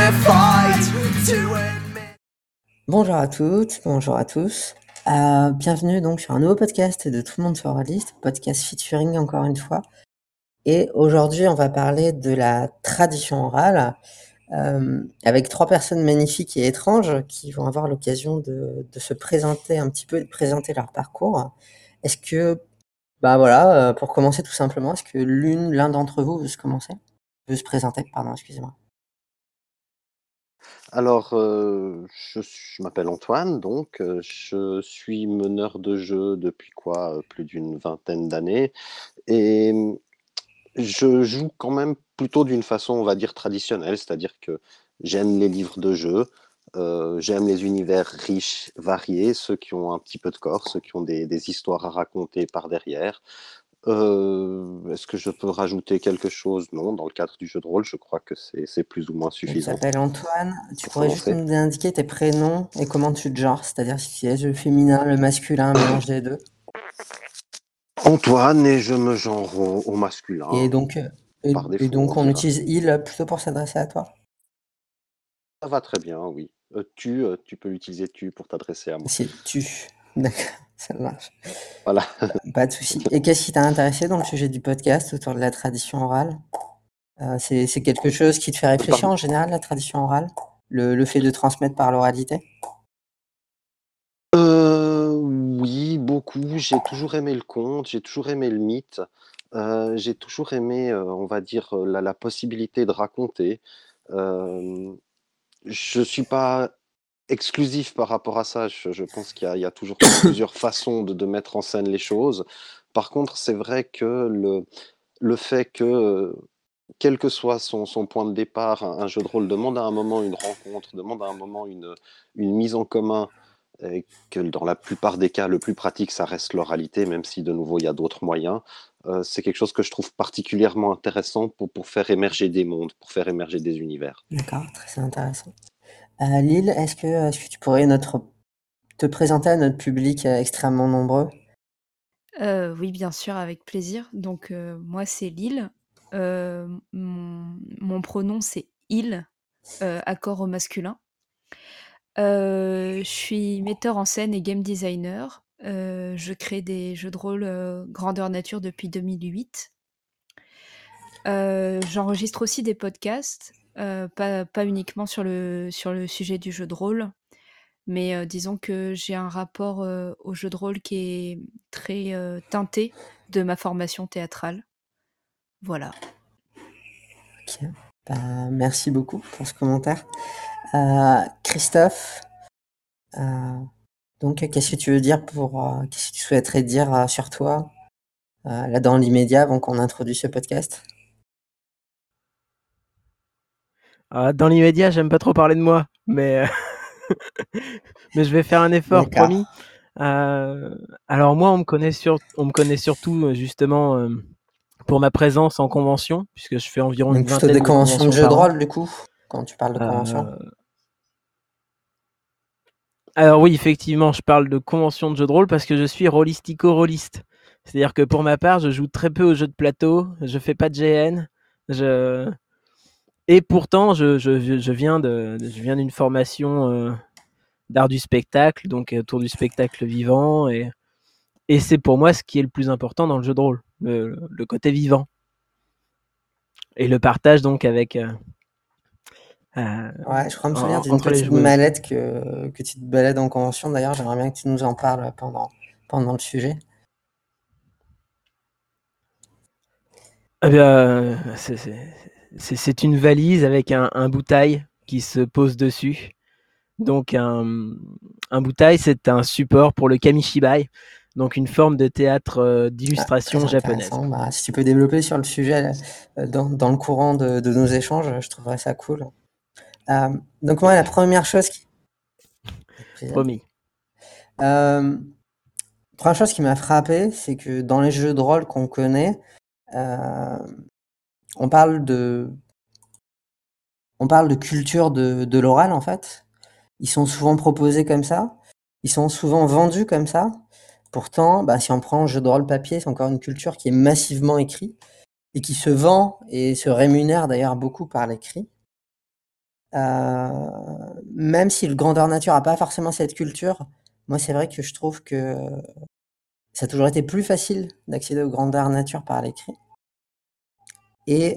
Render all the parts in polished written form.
Bonjour à toutes, bonjour à tous. Bienvenue donc sur un nouveau podcast de Tout le monde soit oraliste, podcast featuring encore une fois. Et aujourd'hui, on va parler de la tradition orale avec 3 personnes magnifiques et étranges qui vont avoir l'occasion de se présenter un petit peu et de présenter leur parcours. Est-ce que, pour commencer tout simplement, est-ce que l'un d'entre vous veut se présenter, pardon, excusez-moi. Alors, je m'appelle Antoine, donc je suis meneur de jeu depuis plus d'une vingtaine d'années et je joue quand même plutôt d'une façon, on va dire, traditionnelle, c'est-à-dire que j'aime les livres de jeu, j'aime les univers riches, variés, ceux qui ont un petit peu de corps, ceux qui ont des histoires à raconter par derrière. Est-ce que je peux rajouter quelque chose? Non, dans le cadre du jeu de rôle, je crois que c'est plus ou moins Donc, tu suffisant t'appelles Antoine, tu pour pourrais juste commencer. nous indiquer tes prénoms et comment tu te genres, c'est-à-dire si tu es le féminin, le masculin, un mélange des deux. Antoine, et je me genre au masculin, Et donc, par défaut, on on dira. utilise il plutôt pour s'adresser à toi. Ça va très bien, oui. Tu peux utiliser tu pour t'adresser à moi. C'est tu. D'accord, ça marche. Voilà. Pas de souci. Et qu'est-ce qui t'a intéressé dans le sujet du podcast autour de la tradition orale? C'est quelque chose qui te fait réfléchir Par- en général, la tradition orale? Le fait de transmettre par l'oralité? Oui, beaucoup. J'ai toujours aimé le conte, j'ai toujours aimé le mythe, j'ai toujours aimé, on va dire, la possibilité de raconter. Euh, je suis pas exclusif par rapport à ça. Je pense qu'il y a toujours plusieurs façons de mettre en scène les choses. Par contre, c'est vrai que le fait que quel que soit son point de départ, un jeu de rôle demande à un moment une rencontre, demande à un moment une mise en commun, et que dans la plupart des cas, le plus pratique, ça reste l'oralité, même si de nouveau, il y a d'autres moyens. C'est quelque chose que je trouve particulièrement intéressant pour faire émerger des mondes, pour faire émerger des univers. D'accord, très intéressant. Lille, est-ce que tu pourrais te présenter à notre public extrêmement nombreux? Oui, bien sûr, avec plaisir. Donc, moi, c'est Lille. Mon pronom, c'est il, accord au masculin. Je suis metteur en scène et game designer. Je crée des jeux de rôle, grandeur nature depuis 2008. J'enregistre aussi des podcasts, pas uniquement sur le sujet du jeu de rôle, mais disons que j'ai un rapport, au jeu de rôle qui est très, teinté de ma formation théâtrale. Voilà. Ok. Merci beaucoup pour ce commentaire. Christophe, donc qu'est-ce que tu veux dire qu'est-ce que tu souhaiterais dire sur toi, là dans l'immédiat avant qu'on introduise ce podcast? Dans l'immédiat, j'aime pas trop parler de moi, mais mais je vais faire un effort, D'accord. promis. Alors moi, on me connaît surtout justement pour ma présence en convention, puisque je fais environ Donc une plutôt vingtaine des de conventions de conventions jeux de par an. rôle du coup, quand tu parles de conventions? Alors oui, effectivement, je parle de convention de jeux de rôle parce que je suis rôlistico-rôliste. C'est-à-dire que pour ma part, je joue très peu aux jeux de plateau, je fais pas de GN, et pourtant je viens d'une formation d'art du spectacle, donc autour du spectacle vivant, et c'est pour moi ce qui est le plus important dans le jeu de rôle, le côté vivant. Et le partage donc avec Ouais, je crois me souvenir d'une entre les petite joueuses. mallette que tu te balades en convention. D'ailleurs, j'aimerais bien que tu nous en parles pendant le sujet. Eh bien, c'est une valise avec un bouteille qui se pose dessus. Donc un bouteille, c'est un support pour le kamishibai, donc une forme de théâtre d'illustration Très japonaise. intéressant. Si tu peux développer sur le sujet dans le courant de nos échanges, je trouverais ça cool. Donc moi, la première chose Promis. première chose qui m'a frappé, c'est que dans les jeux de rôle qu'on connaît, on parle de culture de l'oral en fait. Ils sont souvent proposés comme ça. Ils sont souvent vendus comme ça. Pourtant, si on prend le jeu de rôle papier, c'est encore une culture qui est massivement écrite et qui se vend et se rémunère d'ailleurs beaucoup par l'écrit. Même si le grandeur nature a pas forcément cette culture, moi c'est vrai que je trouve que ça a toujours été plus facile d'accéder aux grandeurs nature par l'écrit et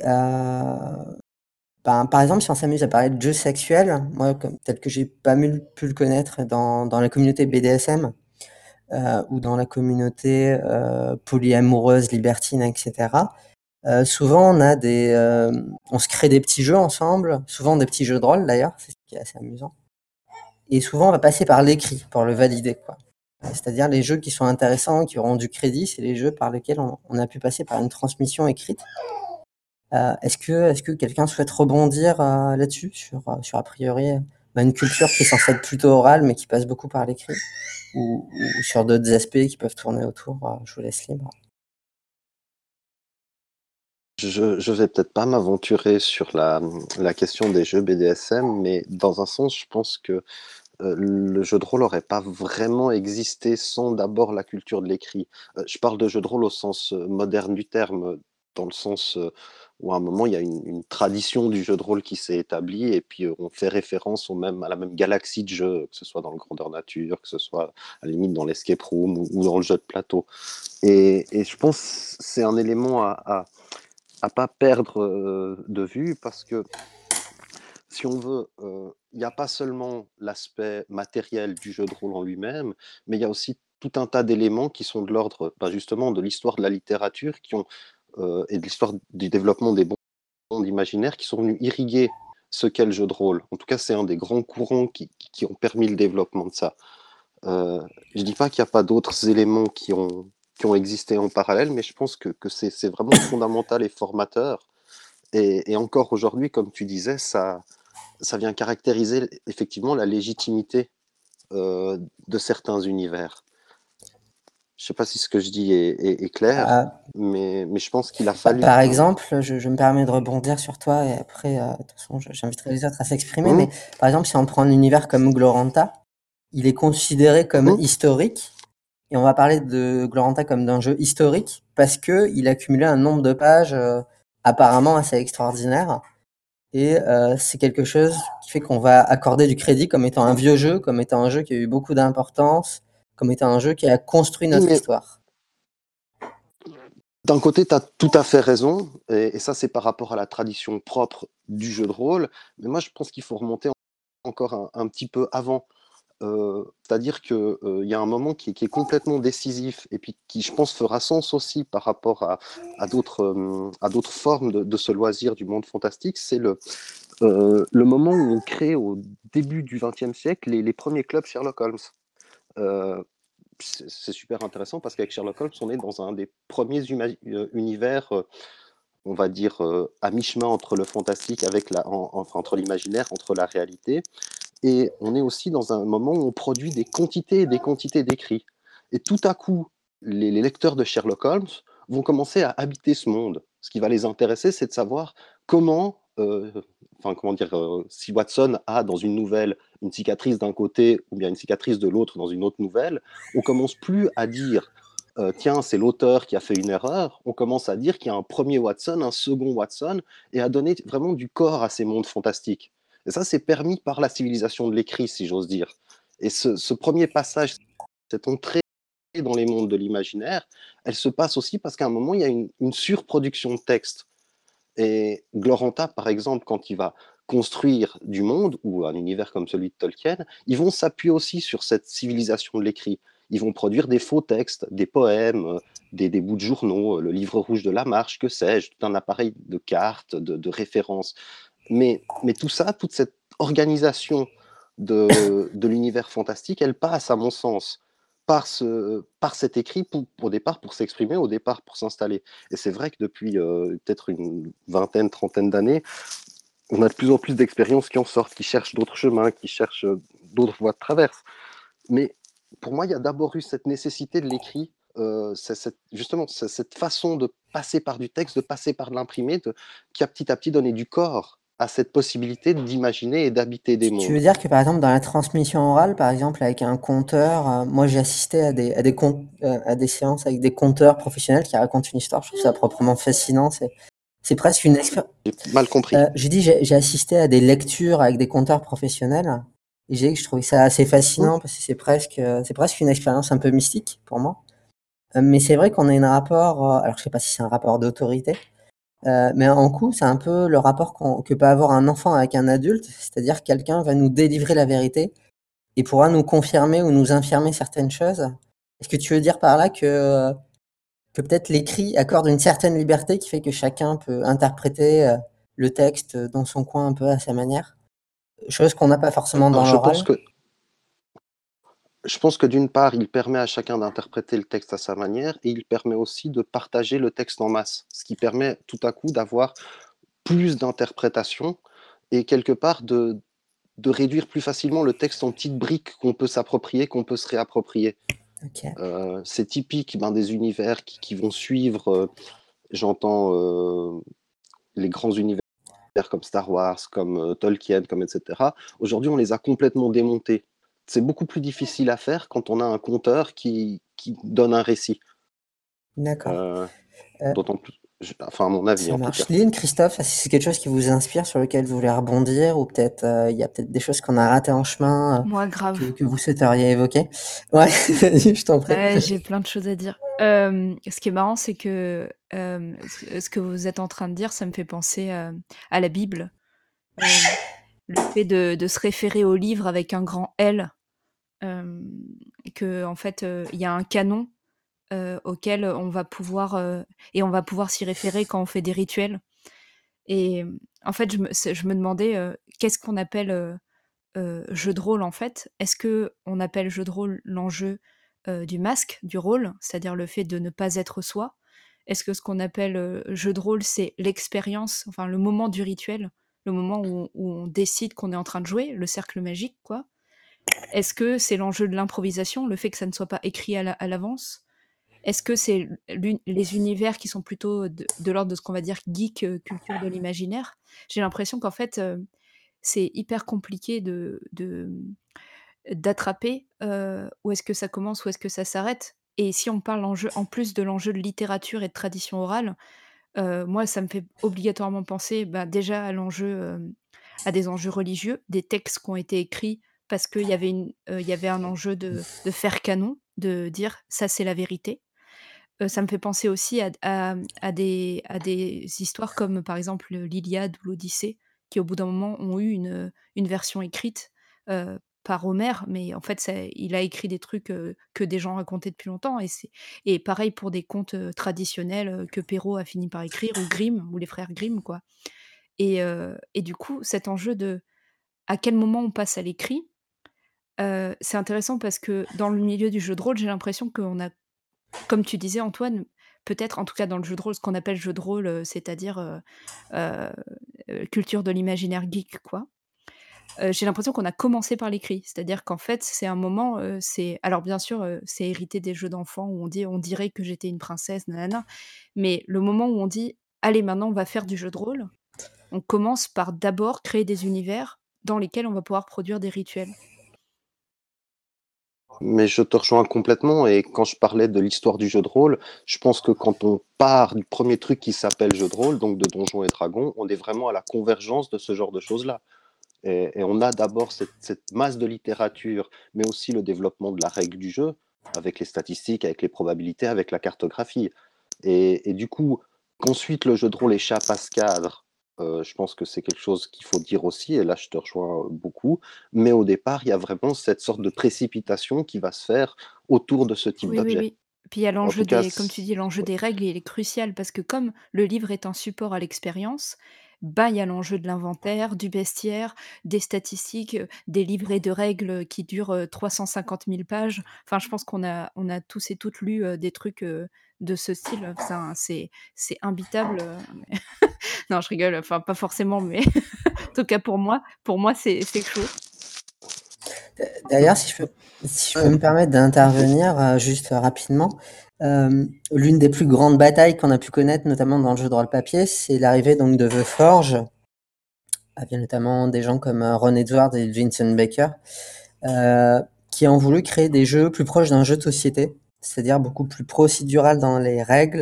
par exemple, si on s'amuse à parler de jeux sexuels, moi comme tel que j'ai pas pu le connaître dans la communauté BDSM, ou dans la communauté, polyamoureuse, libertine et cetera, souvent on se crée des petits jeux ensemble, souvent des petits jeux de rôle d'ailleurs, c'est ce qui est assez amusant et souvent on va passer par l'écrit pour le valider, quoi. C'est-à-dire les jeux qui sont intéressants, qui auront du crédit, c'est les jeux par lesquels on a pu passer par une transmission écrite. Est-ce que quelqu'un souhaite rebondir, là-dessus sur a priori, une culture qui est censée être plutôt orale, mais qui passe beaucoup par l'écrit ou sur d'autres aspects qui peuvent tourner autour? Je vous laisse libre. Je vais peut-être pas m'aventurer sur la question des jeux BDSM, mais dans un sens, je pense que le jeu de rôle n'aurait pas vraiment existé sans d'abord la culture de l'écrit. Je parle de jeu de rôle au sens moderne du terme, dans le sens où à un moment, il y a une tradition du jeu de rôle qui s'est établie, et puis on fait référence à la même galaxie de jeux, que ce soit dans le grandeur nature, que ce soit à la limite dans l'escape room ou dans le jeu de plateau. Et je pense que c'est un élément à pas perdre de vue, parce que si on veut, il n'y a pas seulement l'aspect matériel du jeu de rôle en lui-même, mais il y a aussi tout un tas d'éléments qui sont de l'ordre, justement, de l'histoire de la littérature et de l'histoire du développement des mondes imaginaires, qui sont venus irriguer ce qu'est le jeu de rôle. En tout cas, c'est un des grands courants qui ont permis le développement de ça. Je ne dis pas qu'il n'y a pas d'autres éléments qui ont existé en parallèle, mais je pense que c'est vraiment fondamental et formateur. Et encore aujourd'hui, comme tu disais, ça vient caractériser effectivement la légitimité de certains univers. Je ne sais pas si ce que je dis est clair, mais je pense qu'il a fallu. Par exemple, je me permets de rebondir sur toi et après, de toute façon, j'inviterai les autres à s'exprimer. Mais par exemple, si on prend un univers comme Gloranta, il est considéré comme historique. Et on va parler de Gloranta comme d'un jeu historique parce qu'il a cumulé un nombre de pages apparemment assez extraordinaire. Et c'est quelque chose qui fait qu'on va accorder du crédit comme étant un vieux jeu, comme étant un jeu qui a eu beaucoup d'importance, comme étant un jeu qui a construit notre histoire. D'un côté, tu as tout à fait raison, et ça c'est par rapport à la tradition propre du jeu de rôle, mais moi je pense qu'il faut remonter encore un petit peu avant. C'est-à-dire qu'il y a un moment qui est complètement décisif et puis qui, je pense, fera sens aussi par rapport à d'autres formes de ce loisir du monde fantastique. C'est le moment où on crée au début du XXe siècle les premiers clubs Sherlock Holmes. C'est super intéressant parce qu'avec Sherlock Holmes, on est dans un des premiers univers, on va dire, à mi-chemin entre le fantastique entre l'imaginaire, entre la réalité. Et on est aussi dans un moment où on produit des quantités et des quantités d'écrits. Et tout à coup, les lecteurs de Sherlock Holmes vont commencer à habiter ce monde. Ce qui va les intéresser, c'est de savoir si Watson a dans une nouvelle une cicatrice d'un côté ou bien une cicatrice de l'autre dans une autre nouvelle, on commence plus à dire tiens, c'est l'auteur qui a fait une erreur. On commence à dire qu'il y a un premier Watson, un second Watson, et à donner vraiment du corps à ces mondes fantastiques. Et ça, c'est permis par la civilisation de l'écrit, si j'ose dire. Et ce premier passage, cette entrée dans les mondes de l'imaginaire, elle se passe aussi parce qu'à un moment, il y a une surproduction de texte. Et Gloranta, par exemple, quand il va construire du monde, ou un univers comme celui de Tolkien, ils vont s'appuyer aussi sur cette civilisation de l'écrit. Ils vont produire des faux textes, des poèmes, des bouts de journaux, le livre rouge de la marche, que sais-je, tout un appareil de cartes, de références. Mais tout ça, toute cette organisation de l'univers fantastique, elle passe, à mon sens, par cet écrit au départ pour s'exprimer, au départ pour s'installer. Et c'est vrai que depuis peut-être une vingtaine, trentaine d'années, on a de plus en plus d'expériences qui en sortent, qui cherchent d'autres chemins, qui cherchent d'autres voies de traverse. Mais pour moi, il y a d'abord eu cette nécessité de l'écrit, justement cette façon de passer par du texte, de passer par de l'imprimé, qui a petit à petit donné du corps à cette possibilité d'imaginer et d'habiter des mondes. Tu veux dire que par exemple dans la transmission orale, par exemple avec un conteur, moi j'ai assisté à des séances avec des conteurs professionnels qui racontent une histoire, je trouve ça proprement fascinant, C'est presque une expérience. J'ai mal compris. J'ai dit, j'ai assisté à des lectures avec des conteurs professionnels et j'ai dit que je trouvais ça assez fascinant parce que c'est presque une expérience un peu mystique pour moi. Mais c'est vrai qu'on a un rapport, alors je sais pas si c'est un rapport d'autorité, mais en coup, c'est un peu le rapport que peut avoir un enfant avec un adulte, c'est-à-dire quelqu'un va nous délivrer la vérité et pourra nous confirmer ou nous infirmer certaines choses. Est-ce que tu veux dire par là que peut-être l'écrit accorde une certaine liberté qui fait que chacun peut interpréter le texte dans son coin un peu à sa manière? Chose qu'on n'a pas forcément Alors, dans l'oral. je pense que d'une part, il permet à chacun d'interpréter le texte à sa manière et il permet aussi de partager le texte en masse, ce qui permet tout à coup d'avoir plus d'interprétations et quelque part de réduire plus facilement le texte en petites briques qu'on peut s'approprier, qu'on peut se réapproprier. Ok. C'est typique des univers qui vont suivre, j'entends les grands univers comme Star Wars, comme Tolkien, comme etc. Aujourd'hui, on les a complètement démontés. C'est beaucoup plus difficile à faire quand on a un conteur qui donne un récit. D'accord. D'autant plus, enfin à mon avis Ça en tout marche. cas. Lynn, Christophe, est-ce que c'est quelque chose qui vous inspire, sur lequel vous voulez rebondir, ou peut-être il y a peut-être des choses qu'on a ratées en chemin Moi, grave. que vous souhaiteriez évoquer? Ouais, vas-y, je t'en prie. Ouais, j'ai plein de choses à dire. Ce qui est marrant, c'est que ce que vous êtes en train de dire, ça me fait penser à la Bible. Le fait de se référer au livre avec un grand L, que en fait, il y a un canon auquel on va pouvoir s'y référer quand on fait des rituels. Et en fait, je me demandais qu'est-ce qu'on appelle jeu de rôle en fait. Est-ce que on appelle jeu de rôle l'enjeu du masque, du rôle, c'est-à-dire le fait de ne pas être soi? Est-ce que ce qu'on appelle jeu de rôle, c'est l'expérience, enfin le moment du rituel, le moment où on décide qu'on est en train de jouer, le cercle magique, quoi? Est-ce que c'est l'enjeu de l'improvisation, le fait que ça ne soit pas écrit à l'avance? Est-ce que c'est les univers qui sont plutôt de l'ordre de ce qu'on va dire geek, culture de l'imaginaire? J'ai l'impression qu'en fait, c'est hyper compliqué d'attraper, où est-ce que ça commence, où est-ce que ça s'arrête. Et si on parle en plus de l'enjeu de littérature et de tradition orale, moi ça me fait obligatoirement penser, bah, déjà à des enjeux religieux, des textes qui ont été écrits parce il y avait un enjeu de faire canon, de dire: «Ça, c'est la vérité». Ça me fait penser aussi à des histoires comme, par exemple, l'Iliade ou l'Odyssée, qui au bout d'un moment ont eu une version écrite, par Homère, mais en fait il a écrit des trucs, que des gens racontaient depuis longtemps, et pareil pour des contes, traditionnels, que Perrault a fini par écrire, ou Grimm, ou les frères Grimm, quoi. Et du coup, cet enjeu de à quel moment on passe à l'écrit, c'est intéressant parce que dans le milieu du jeu de rôle, j'ai l'impression qu'on a, comme tu disais Antoine, peut-être en tout cas dans le jeu de rôle, ce qu'on appelle jeu de rôle, c'est-à-dire, heu culture de l'imaginaire geek, quoi. J'ai l'impression qu'on a commencé par l'écrit. C'est-à-dire qu'en fait, c'est un moment, c'est alors bien sûr, c'est hérité des jeux d'enfants où on dirait que j'étais une princesse, nanana, mais le moment où on dit: «Allez, maintenant on va faire du jeu de rôle», on commence par d'abord créer des univers dans lesquels on va pouvoir produire des rituels. Mais je te rejoins complètement et quand je parlais de l'histoire du jeu de rôle, je pense que quand on part du premier truc qui s'appelle jeu de rôle, donc de Donjons et Dragons, on est vraiment à la convergence de ce genre de choses-là. Et on a d'abord cette masse de littérature, mais aussi le développement de la règle du jeu, avec les statistiques, avec les probabilités, avec la cartographie. Et du coup, qu'ensuite le jeu de rôle échappe à ce cadre, je pense que c'est quelque chose qu'il faut dire aussi, et là je te rejoins beaucoup. Mais au départ, il y a vraiment cette sorte de précipitation qui va se faire autour de ce type Oui, oui, d'objet. oui. Puis il y a En l'enjeu tout cas, des comme tu dis, l'enjeu des règles, il est crucial parce que comme le livre est un support à l'expérience, bah, il y a l'enjeu de l'inventaire, du bestiaire, des statistiques, des livrets de règles qui durent, 350 000 pages. Enfin, je pense on a tous et toutes lu, des trucs, de ce style. Enfin, c'est imbitable, mais non, je rigole, enfin, pas forcément, mais en tout cas pour moi, c'est chaud. D'ailleurs, si je peux me permettre d'intervenir juste rapidement, l'une des plus grandes batailles qu'on a pu connaître, notamment dans le jeu de rôle papier, c'est l'arrivée donc de The Forge, avec notamment des gens comme Ron Edwards et Vincent Baker, qui ont voulu créer des jeux plus proches d'un jeu de société, c'est-à-dire beaucoup plus procédural dans les règles,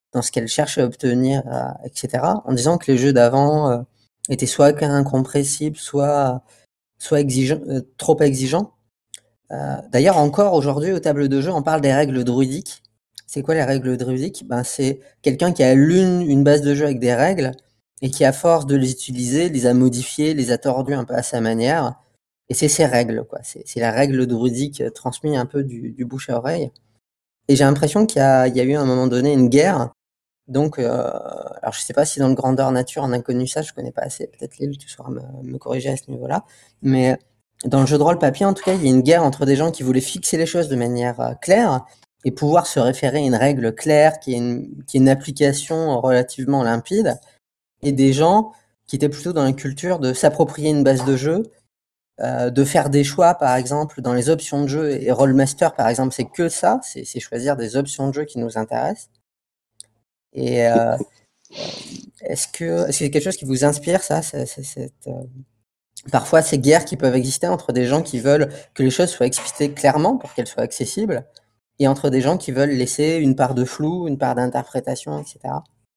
dans ce qu'elle cherche à obtenir, etc., en disant que les jeux d'avant étaient soit incompressibles, soit trop exigeants. D'ailleurs, encore aujourd'hui, aux tables de jeu, on parle des règles druidiques. C'est quoi les règles druidiques? Ben, c'est quelqu'un qui a lu une base de jeu avec des règles et qui, à force de les utiliser, les a modifiées, les a tordues un peu à sa manière. Et c'est ses règles, quoi. C'est la règle druidique transmise un peu du bouche à oreille. Et j'ai l'impression qu'il y a eu à un moment donné une guerre. Donc, alors je sais pas si dans le grandeur nature on a connu ça, je connais pas assez. Peut-être Lille, tu sauras me corriger à ce niveau-là. Mais dans le jeu de rôle papier, en tout cas, il y a une guerre entre des gens qui voulaient fixer les choses de manière claire et pouvoir se référer à une règle claire qui est une application relativement limpide, et des gens qui étaient plutôt dans la culture de s'approprier une base de jeu, de faire des choix, par exemple, dans les options de jeu. Et Rollmaster, par exemple, c'est que ça, c'est choisir des options de jeu qui nous intéressent. Et est-ce que c'est quelque chose qui vous inspire, ça, parfois ces guerres qui peuvent exister entre des gens qui veulent que les choses soient expliquées clairement pour qu'elles soient accessibles, et entre des gens qui veulent laisser une part de flou, une part d'interprétation, etc.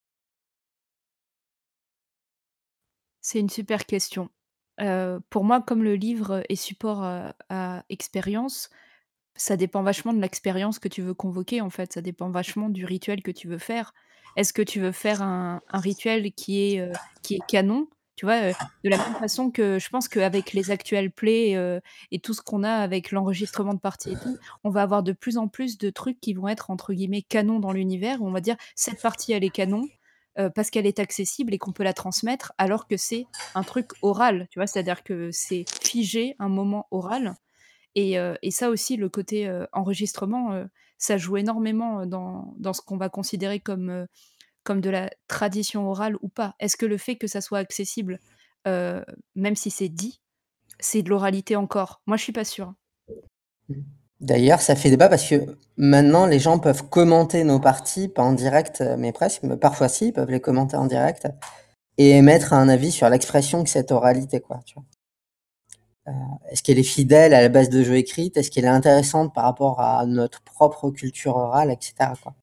C'est une super question. Pour moi, comme le livre est support à expérience, ça dépend vachement de l'expérience que tu veux convoquer, en fait. Ça dépend vachement du rituel que tu veux faire. Est-ce que tu veux faire un rituel qui est canon? Tu vois, de la même façon que je pense qu'avec les actuels plays, et tout ce qu'on a avec l'enregistrement de parties et tout, on va avoir de plus en plus de trucs qui vont être entre guillemets «canons» dans l'univers, où on va dire: «Cette partie, elle est canon», parce qu'elle est accessible et qu'on peut la transmettre, alors que c'est un truc oral, tu vois? C'est-à-dire que c'est figé, un moment oral. Et ça aussi, le côté, enregistrement, ça joue énormément, dans ce qu'on va considérer comme de la tradition orale ou pas. Est-ce que le fait que ça soit accessible, même si c'est dit, c'est de l'oralité encore? Moi, je suis pas sûre. D'ailleurs, ça fait débat parce que maintenant, les gens peuvent commenter nos parties, pas en direct, mais presque, mais parfois si, ils peuvent les commenter en direct et émettre un avis sur l'expression que cette oralité, quoi, tu vois. Est-ce qu'elle est fidèle à la base de jeu écrite? Est-ce qu'elle est intéressante par rapport à notre propre culture orale, etc., quoi.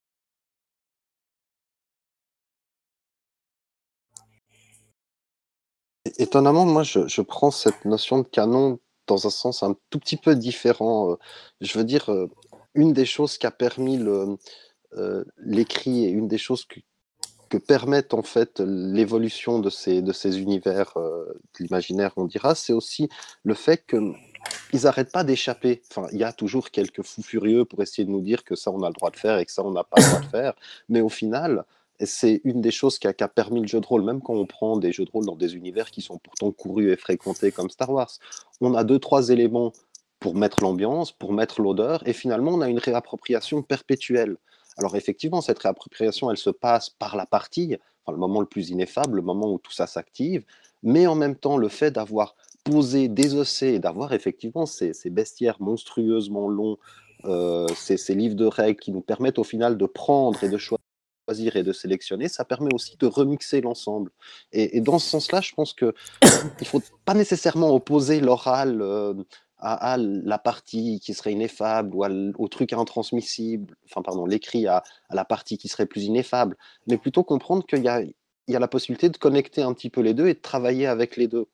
Étonnamment, moi, je prends cette notion de canon dans un sens un tout petit peu différent. Je veux dire, une des choses qui a permis l'écrit, et une des choses que permettent en fait l'évolution de ces univers, de l'imaginaire, on dira, c'est aussi le fait qu'ils n'arrêtent pas d'échapper. Enfin, il y a toujours quelques fous furieux pour essayer de nous dire que ça, on a le droit de faire et que ça, on n'a pas le droit de faire. Mais au final, c'est une des choses qui a permis le jeu de rôle, même quand on prend des jeux de rôle dans des univers qui sont pourtant courus et fréquentés comme Star Wars. On a 2-3 éléments pour mettre l'ambiance, pour mettre l'odeur, et finalement, on a une réappropriation perpétuelle. Alors effectivement, cette réappropriation, elle se passe par la partie, enfin, le moment le plus ineffable, le moment où tout ça s'active, mais en même temps, le fait d'avoir posé, désossé, et d'avoir effectivement ces bestiaires monstrueusement longs, ces livres de règles qui nous permettent au final de prendre et de choisir et de sélectionner, ça permet aussi de remixer l'ensemble. Et dans ce sens-là, je pense que il faut pas nécessairement opposer l'oral à la partie qui serait ineffable, ou au truc intransmissible, enfin pardon, l'écrit à la partie qui serait plus ineffable, mais plutôt comprendre qu'il y a la possibilité de connecter un petit peu les deux et de travailler avec les deux.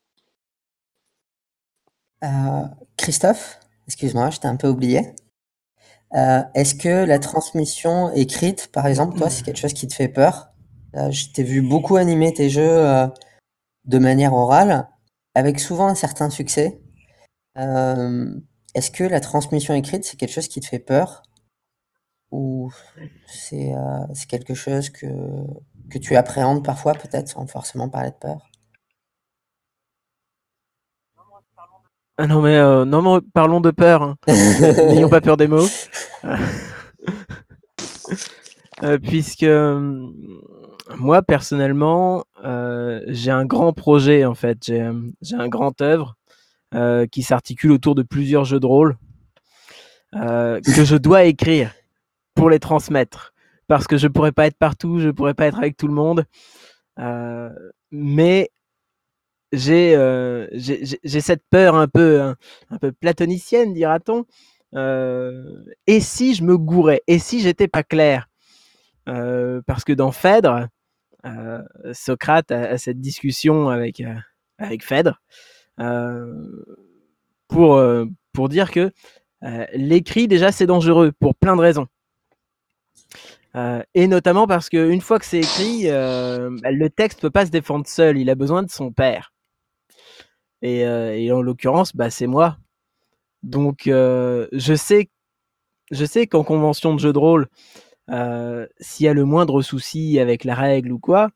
Christophe, excuse-moi, je t'ai un peu oublié. Est-ce que la transmission écrite, par exemple, toi, c'est quelque chose qui te fait peur? Je t'ai vu beaucoup animer tes jeux de manière orale, avec souvent un certain succès. Est-ce que la transmission écrite, c'est quelque chose qui te fait peur? Ou c'est quelque chose que tu appréhendes parfois, peut-être, sans forcément parler de peur? Ah non, mais non, parlons de peur, hein. N'ayons pas peur des mots. Puisque moi, personnellement, j'ai un grand projet, en fait. J'ai un grand œuvre qui s'articule autour de plusieurs jeux de rôle que je dois écrire pour les transmettre. Parce que je pourrais pas être partout, je pourrais pas être avec tout le monde. Mais j'ai cette peur un peu platonicienne, dira-t-on. Et si je me gourais? Et si j'étais pas clair? parce que dans Phèdre, Socrate a cette discussion avec Phèdre pour dire que l'écrit, déjà, c'est dangereux pour plein de raisons. Et notamment parce qu'une fois que c'est écrit, le texte peut pas se défendre seul, il a besoin de son père. Et en l'occurrence, c'est moi. Donc je sais qu'en convention de jeu de rôle, s'il y a le moindre souci avec la règle ou quoi,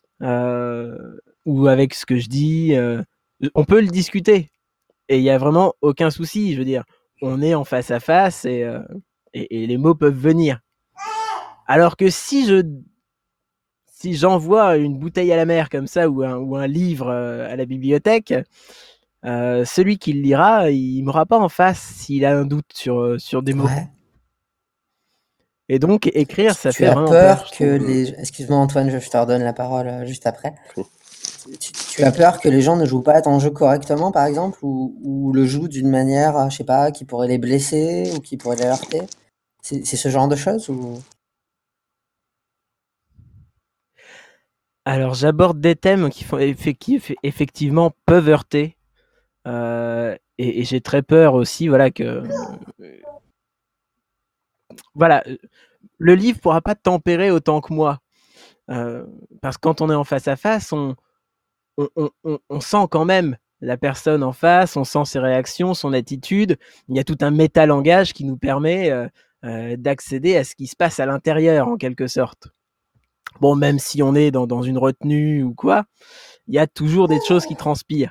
ou avec ce que je dis, on peut le discuter. Et il y a vraiment aucun souci. Je veux dire, on est en face à face et les mots peuvent venir. Alors que si j'envoie une bouteille à la mer comme ça ou un livre à la bibliothèque, celui qui le lira, il m'aura pas en face s'il a un doute sur des mots. Ouais. Et donc écrire, ça Tu fait as vraiment peur peur. que les... Excuse-moi Antoine, je te redonne la parole juste après. Oui. Tu as peur que les gens ne jouent pas à ton jeu correctement, par exemple, ou le jouent d'une manière, je sais pas, qui pourrait les blesser ou qui pourrait les heurter? C'est ce genre de choses ou... Alors j'aborde des thèmes qui effectivement peuvent heurter. Et j'ai très peur aussi, voilà, que voilà, le livre pourra pas tempérer autant que moi. Parce que quand on est en face à face, on sent quand même la personne en face, on sent ses réactions, son attitude. Il y a tout un métalangage qui nous permet d'accéder à ce qui se passe à l'intérieur, en quelque sorte. Bon, même si on est dans une retenue ou quoi, il y a toujours des choses qui transpirent.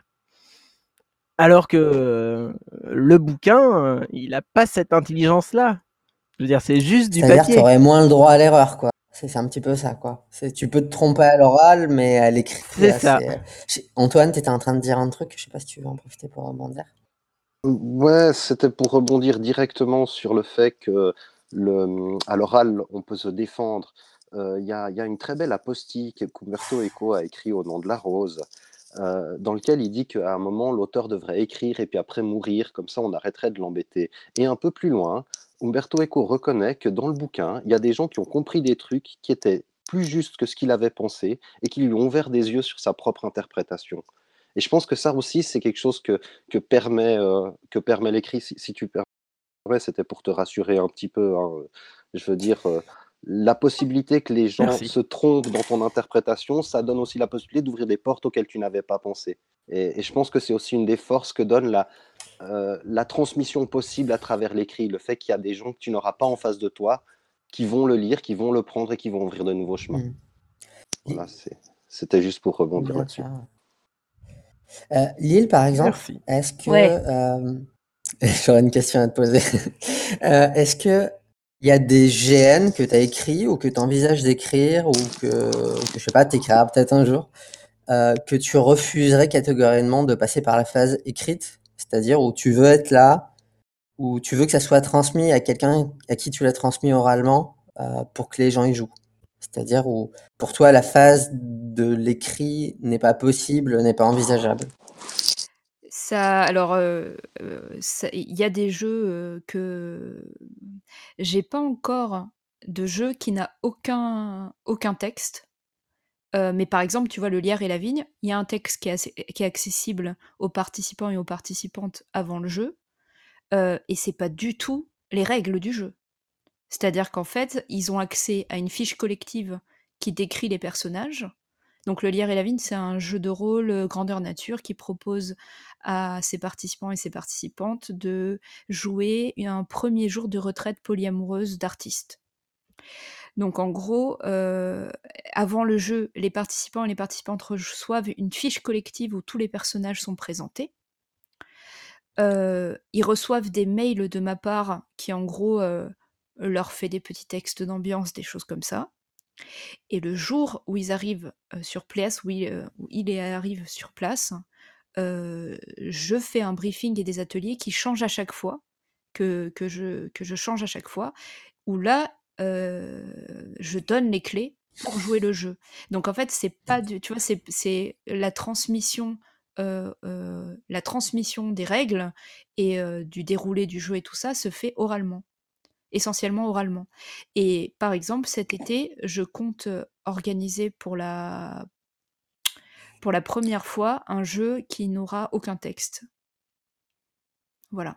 Alors que le bouquin, il n'a pas cette intelligence-là. Je veux dire, c'est juste du C'est-à-dire que tu papier. aurais moins le droit à l'erreur, quoi. C'est un petit peu ça, quoi. Tu peux te tromper à l'oral, mais à l'écrit, C'est ça. Antoine, tu étais en train de dire un truc, je sais pas si tu veux en profiter pour rebondir. Ouais, c'était pour rebondir directement sur le fait que à l'oral, on peut se défendre. Il y a une très belle apostille qu'Umberto Eco a écrit au nom de la rose, dans lequel il dit qu'à un moment, l'auteur devrait écrire et puis après mourir, comme ça on arrêterait de l'embêter. Et un peu plus loin, Umberto Eco reconnaît que dans le bouquin, il y a des gens qui ont compris des trucs qui étaient plus justes que ce qu'il avait pensé et qui lui ont ouvert des yeux sur sa propre interprétation. Et je pense que ça aussi, c'est quelque chose que permet l'écrit. Si tu permets, c'était pour te rassurer un petit peu, hein. Je veux dire, la possibilité que les gens Merci. se trompent dans ton interprétation, ça donne aussi la possibilité d'ouvrir des portes auxquelles tu n'avais pas pensé. Et je pense que c'est aussi une des forces que donne la transmission possible à travers l'écrit. Le fait qu'il y a des gens que tu n'auras pas en face de toi qui vont le lire, qui vont le prendre et qui vont ouvrir de nouveaux chemins. Mm. Voilà, c'était juste pour rebondir Bien là-dessus. sûr. Lille, par exemple, Merci. est-ce que... Ouais. J'aurais une question à te poser. Est-ce que il y a des GN que tu as écrits ou que tu envisages d'écrire ou que, je sais pas, tu écriras peut-être un jour, que tu refuserais catégoriquement de passer par la phase écrite, c'est-à-dire où tu veux être là, où tu veux que ça soit transmis à quelqu'un à qui tu l'as transmis oralement pour que les gens y jouent. C'est-à-dire où pour toi la phase de l'écrit n'est pas possible, n'est pas envisageable. Alors, il y a des jeux que j'ai pas encore de jeu qui n'a aucun texte. Mais par exemple, tu vois, Le Lierre et la Vigne, il y a un texte qui est accessible aux participants et aux participantes avant le jeu, et c'est pas du tout les règles du jeu. C'est-à-dire qu'en fait, ils ont accès à une fiche collective qui décrit les personnages. Donc Le Lierre et la Vigne, c'est un jeu de rôle grandeur nature qui propose à ses participants et ses participantes de jouer un premier jour de retraite polyamoureuse d'artistes. Donc en gros, avant le jeu, les participants et les participantes reçoivent une fiche collective où tous les personnages sont présentés. Ils reçoivent des mails de ma part qui en gros leur fait des petits textes d'ambiance, des choses comme ça. Et le jour où ils arrivent sur place, où il arrive sur place, je fais un briefing et des ateliers qui changent à chaque fois, que je change à chaque fois, où là, je donne les clés pour jouer le jeu. Donc en fait, c'est pas tu vois, c'est la transmission des règles et du déroulé du jeu et tout ça se fait oralement. essentiellement oralement. Et par exemple, cet été, je compte organiser pour la première fois un jeu qui n'aura aucun texte. Voilà.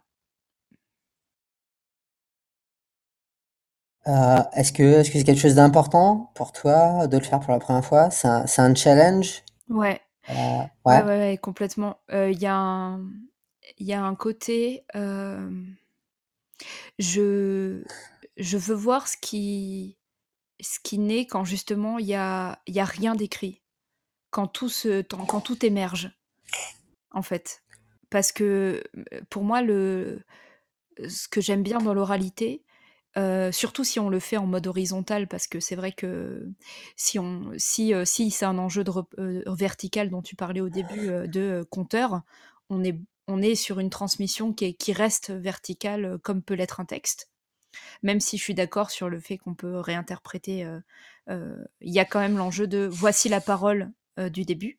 Est-ce que c'est quelque chose d'important pour toi de le faire pour la première fois? C'est un challenge? Ouais. Ouais. Ouais, complètement. Il y a un côté, je veux voir ce qui naît quand justement il y a rien d'écrit, quand tout émerge, en fait. Parce que, pour moi, ce que j'aime bien dans l'oralité, surtout si on le fait en mode horizontal, parce que c'est vrai que si c'est un enjeu vertical dont tu parlais au début, de compteur, on est sur une transmission qui reste verticale, comme peut l'être un texte. Même si je suis d'accord sur le fait qu'on peut réinterpréter, il y a quand même l'enjeu de voici la parole du début.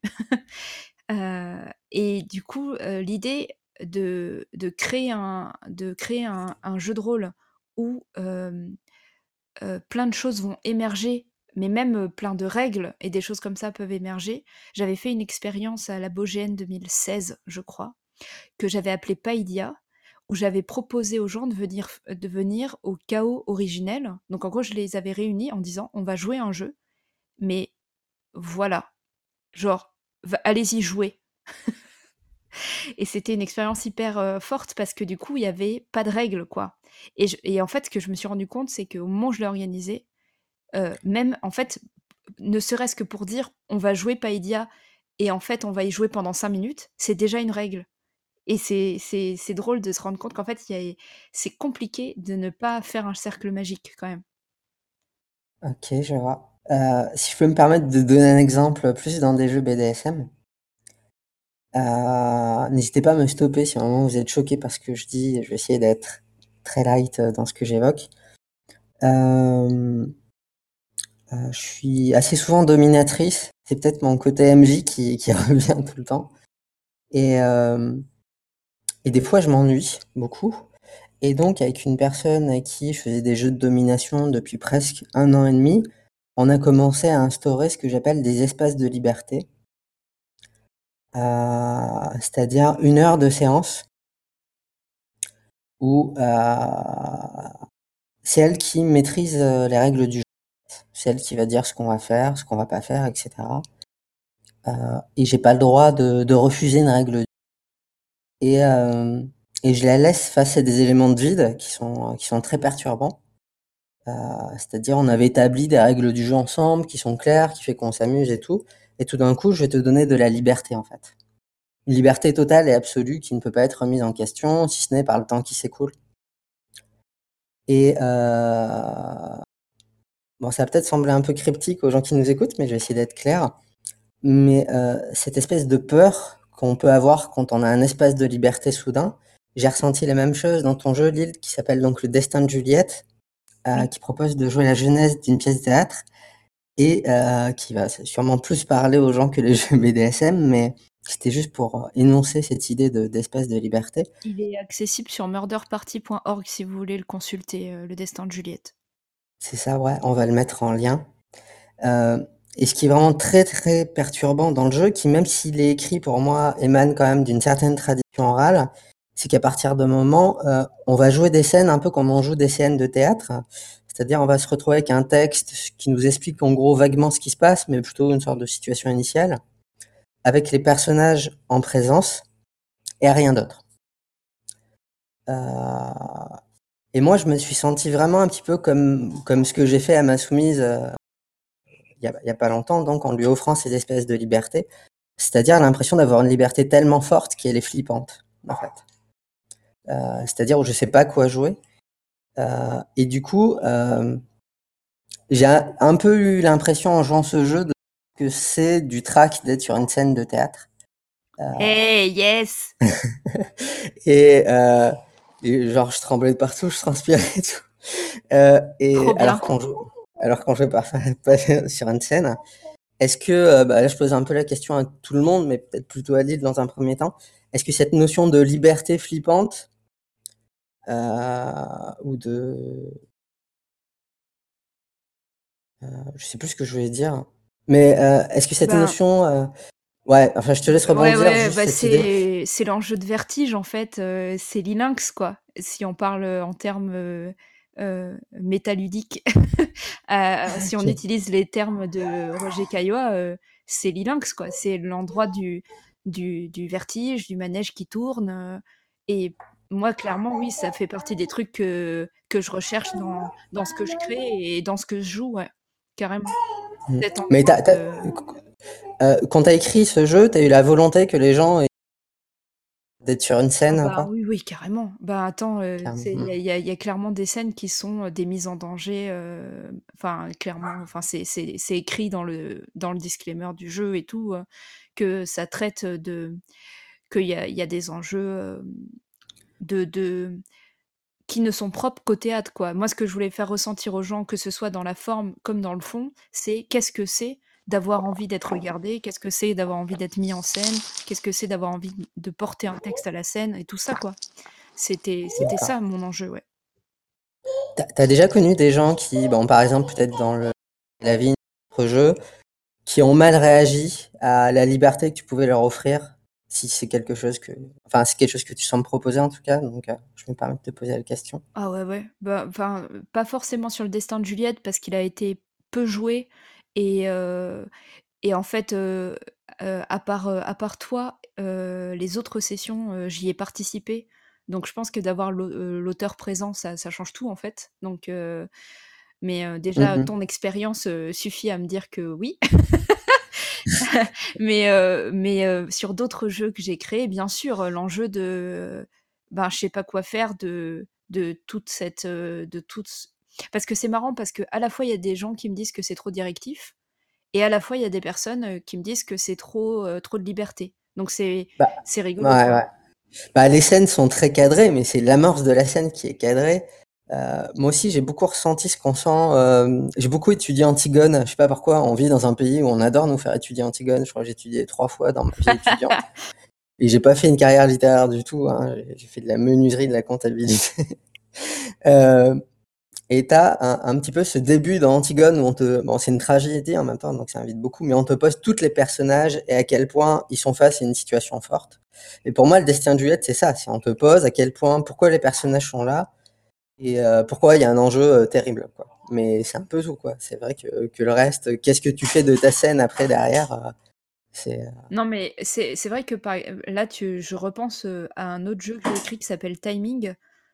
Et du coup, l'idée de créer un jeu de rôle où plein de choses vont émerger, mais même plein de règles et des choses comme ça peuvent émerger. J'avais fait une expérience à la BOGN 2016, je crois, que j'avais appelée Paidia, où j'avais proposé aux gens de venir au chaos originel. Donc en gros, je les avais réunis en disant on va jouer un jeu, mais voilà, genre, allez-y jouer. Et c'était une expérience hyper forte parce que du coup, il n'y avait pas de règles, quoi. Et en fait, ce que je me suis rendu compte, c'est qu'au moment où je l'ai organisé, même en fait, ne serait-ce que pour dire on va jouer Païdia et en fait, on va y jouer pendant 5 minutes, c'est déjà une règle. Et c'est drôle de se rendre compte qu'en fait, c'est compliqué de ne pas faire un cercle magique quand même. Ok, je vois. Si je peux me permettre de donner un exemple plus dans des jeux BDSM, n'hésitez pas à me stopper si à un moment vous êtes choqué par ce que je dis. Je vais essayer d'être très light dans ce que j'évoque. Je suis assez souvent dominatrice. C'est peut-être mon côté MJ qui revient tout le temps. Et, euh, et des fois, je m'ennuie beaucoup. Et donc, avec une personne à qui je faisais des jeux de domination depuis presque 1 an et demi, on a commencé à instaurer ce que j'appelle des espaces de liberté. C'est-à-dire 1 heure de séance où c'est elle qui maîtrise les règles du jeu. C'est elle qui va dire ce qu'on va faire, ce qu'on va pas faire, etc. Et j'ai pas le droit de refuser une règle. Et, euh, et je la laisse face à des éléments de vide qui sont très perturbants. C'est-à-dire, on avait établi des règles du jeu ensemble qui sont claires, qui fait qu'on s'amuse et tout. Et tout d'un coup, je vais te donner de la liberté, en fait. Une liberté totale et absolue qui ne peut pas être remise en question, si ce n'est par le temps qui s'écoule. Et bon, ça va peut-être sembler un peu cryptique aux gens qui nous écoutent, mais je vais essayer d'être clair. Mais cette espèce de peur qu'on peut avoir quand on a un espace de liberté soudain, j'ai ressenti la même chose dans ton jeu, Lille, qui s'appelle donc Le Destin de Juliette, qui propose de jouer la genèse d'une pièce de théâtre et qui va sûrement plus parler aux gens que les jeux BDSM, mais c'était juste pour énoncer cette idée d'espace de liberté. Il est accessible sur murderparty.org si vous voulez le consulter, Le Destin de Juliette. C'est ça, ouais, on va le mettre en lien. Et ce qui est vraiment très très perturbant dans le jeu, qui même s'il est écrit pour moi, émane quand même d'une certaine tradition orale, c'est qu'à partir de moment, on va jouer des scènes un peu comme on joue des scènes de théâtre. C'est-à-dire, on va se retrouver avec un texte qui nous explique en gros vaguement ce qui se passe, mais plutôt une sorte de situation initiale, avec les personnages en présence et rien d'autre. Et moi, je me suis senti vraiment un petit peu comme ce que j'ai fait à ma soumise il y a pas longtemps, donc en lui offrant ces espèces de libertés. C'est-à-dire l'impression d'avoir une liberté tellement forte qu'elle est flippante, en fait. C'est-à-dire où je sais pas quoi jouer. Et du coup, j'ai un peu eu l'impression en jouant ce jeu que c'est du trac d'être sur une scène de théâtre. Hey, yes! Et genre, je tremblais de partout, je transpirais et tout. Et Trop bien. alors qu'on jouait pas sur une scène, est-ce que, bah, là, je pose un peu la question à tout le monde, mais peut-être plutôt à Lille dans un premier temps. Est-ce que cette notion de liberté flippante, ou de... je sais plus ce que je voulais dire. Mais est-ce que cette Ben, notion... ouais, enfin, je te laisse rebondir, ouais, juste bah cette idée. c'est l'enjeu de vertige en fait, c'est l'e-lynx quoi. Si on parle en termes métaludiques, si on Ok. utilise les termes de Roger Caillois, c'est l'e-lynx quoi. C'est l'endroit du vertige, du manège qui tourne. Et moi, clairement, oui, ça fait partie des trucs que je recherche dans ce que je crée et dans ce que je joue, ouais, carrément. Mm. Cet Mais endroit de... quand tu as écrit ce jeu, tu as eu la volonté que les gens aient d'être sur une Ah scène, bah quoi? oui, oui, carrément. Bah attends, Clairement. il y a clairement des scènes qui sont des mises en danger. Enfin, clairement, enfin, c'est écrit dans le disclaimer du jeu et tout, que ça traite qu'il y a des enjeux de, qui ne sont propres qu'au théâtre, quoi. Moi, ce que je voulais faire ressentir aux gens, que ce soit dans la forme comme dans le fond, c'est qu'est-ce que c'est d'avoir envie d'être regardé, qu'est-ce que c'est d'avoir envie d'être mis en scène, qu'est-ce que c'est d'avoir envie de porter un texte à la scène et tout ça, quoi. C'était D'accord. ça mon enjeu, ouais. T'as déjà connu des gens qui, bon, par exemple, peut-être dans la vie, notre jeu, qui ont mal réagi à la liberté que tu pouvais leur offrir, si c'est quelque chose que, enfin, c'est quelque chose que tu sens me proposer en tout cas, donc je me permets de te poser la question. Ah ouais, ouais. Bah, enfin, pas forcément sur le destin de Juliette parce qu'il a été peu joué et en fait, à part toi, les autres sessions, j'y ai participé. Donc je pense que d'avoir l'auteur présent, ça change tout en fait. Donc mais déjà Mhm. ton expérience, suffit à me dire que oui. Mais sur d'autres jeux que j'ai créés, bien sûr, l'enjeu de, ben, je sais pas quoi faire de toute cette, de toute c parce que c'est marrant parce qu'à la fois, il y a des gens qui me disent que c'est trop directif et à la fois, il y a des personnes, qui me disent que c'est trop de liberté. Donc Bah, c'est rigolo, ouais, quoi. ouais. Bah, les scènes sont très cadrées, mais c'est l'amorce de la scène qui est cadrée. Moi aussi, j'ai beaucoup ressenti ce qu'on sent. J'ai beaucoup étudié Antigone. Je sais pas pourquoi. On vit dans un pays où on adore nous faire étudier Antigone. Je crois que j'ai étudié 3 fois dans ma vie étudiante. Et j'ai pas fait une carrière littéraire du tout, hein. J'ai fait de la menuiserie, de la comptabilité. Euh, et t'as un petit peu ce début dans Antigone où bon, c'est une tragédie en même temps, donc ça invite beaucoup, mais on te pose tous les personnages et à quel point ils sont face à une situation forte. Et pour moi, le destin de Juliette, c'est ça. C'est on te pose à quel point, pourquoi les personnages sont là et pourquoi il y a un enjeu terrible, quoi. Mais c'est un peu tout, quoi. C'est vrai que le reste, qu'est-ce que tu fais de ta scène après derrière, c'est Non, mais c'est vrai que là, je repense, à un autre jeu que j'ai écrit qui s'appelle Timing,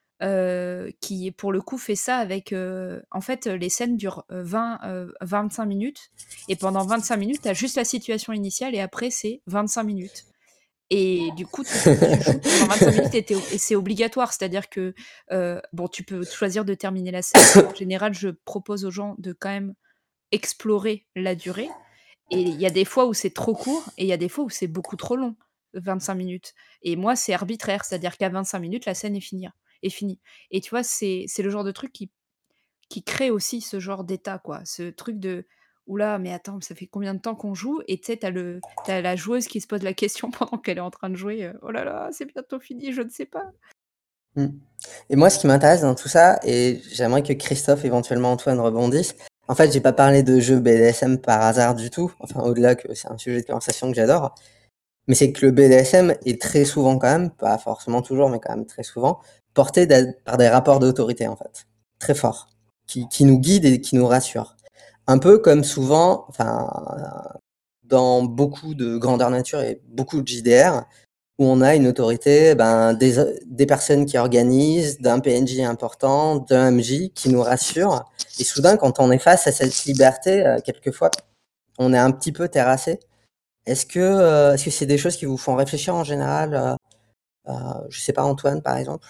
qui pour le coup fait ça avec en fait les scènes durent 25 minutes et pendant 25 minutes tu as juste la situation initiale et après c'est 25 minutes et du coup tu joues pendant 25 minutes et c'est obligatoire, c'est-à-dire que bon, tu peux choisir de terminer la scène, mais en général je propose aux gens de quand même explorer la durée et il y a des fois où c'est trop court et il y a des fois où c'est beaucoup trop long, 25 minutes. Et moi, c'est arbitraire, c'est-à-dire qu'à 25 minutes, la scène est finie. Et tu vois, c'est le genre de truc qui crée aussi ce genre d'état, quoi. Ce truc de oula, mais attends, ça fait combien de temps qu'on joue? Et tu sais, t'as la joueuse qui se pose la question pendant qu'elle est en train de jouer. Oh là là, c'est bientôt fini, je ne sais pas. Mm. Et moi, ce qui m'intéresse dans tout ça, et j'aimerais que Christophe, éventuellement Antoine rebondissent. En fait, j'ai pas parlé de jeux BDSM par hasard du tout. Enfin, au-delà que c'est un sujet de conversation que j'adore. Mais c'est que le BDSM est très souvent quand même, pas forcément toujours, mais quand même très souvent, porté par des rapports d'autorité, en fait. Très forts. Qui nous guident et qui nous rassurent. Un peu comme souvent, enfin, dans beaucoup de grandeur nature et beaucoup de JDR, où on a une autorité, ben, des personnes qui organisent, d'un PNJ important, d'un MJ qui nous rassure. Et soudain, quand on est face à cette liberté, quelquefois, on est un petit peu terrassé. Est-ce que c'est des choses qui vous font réfléchir en général? Je sais pas, Antoine, par exemple.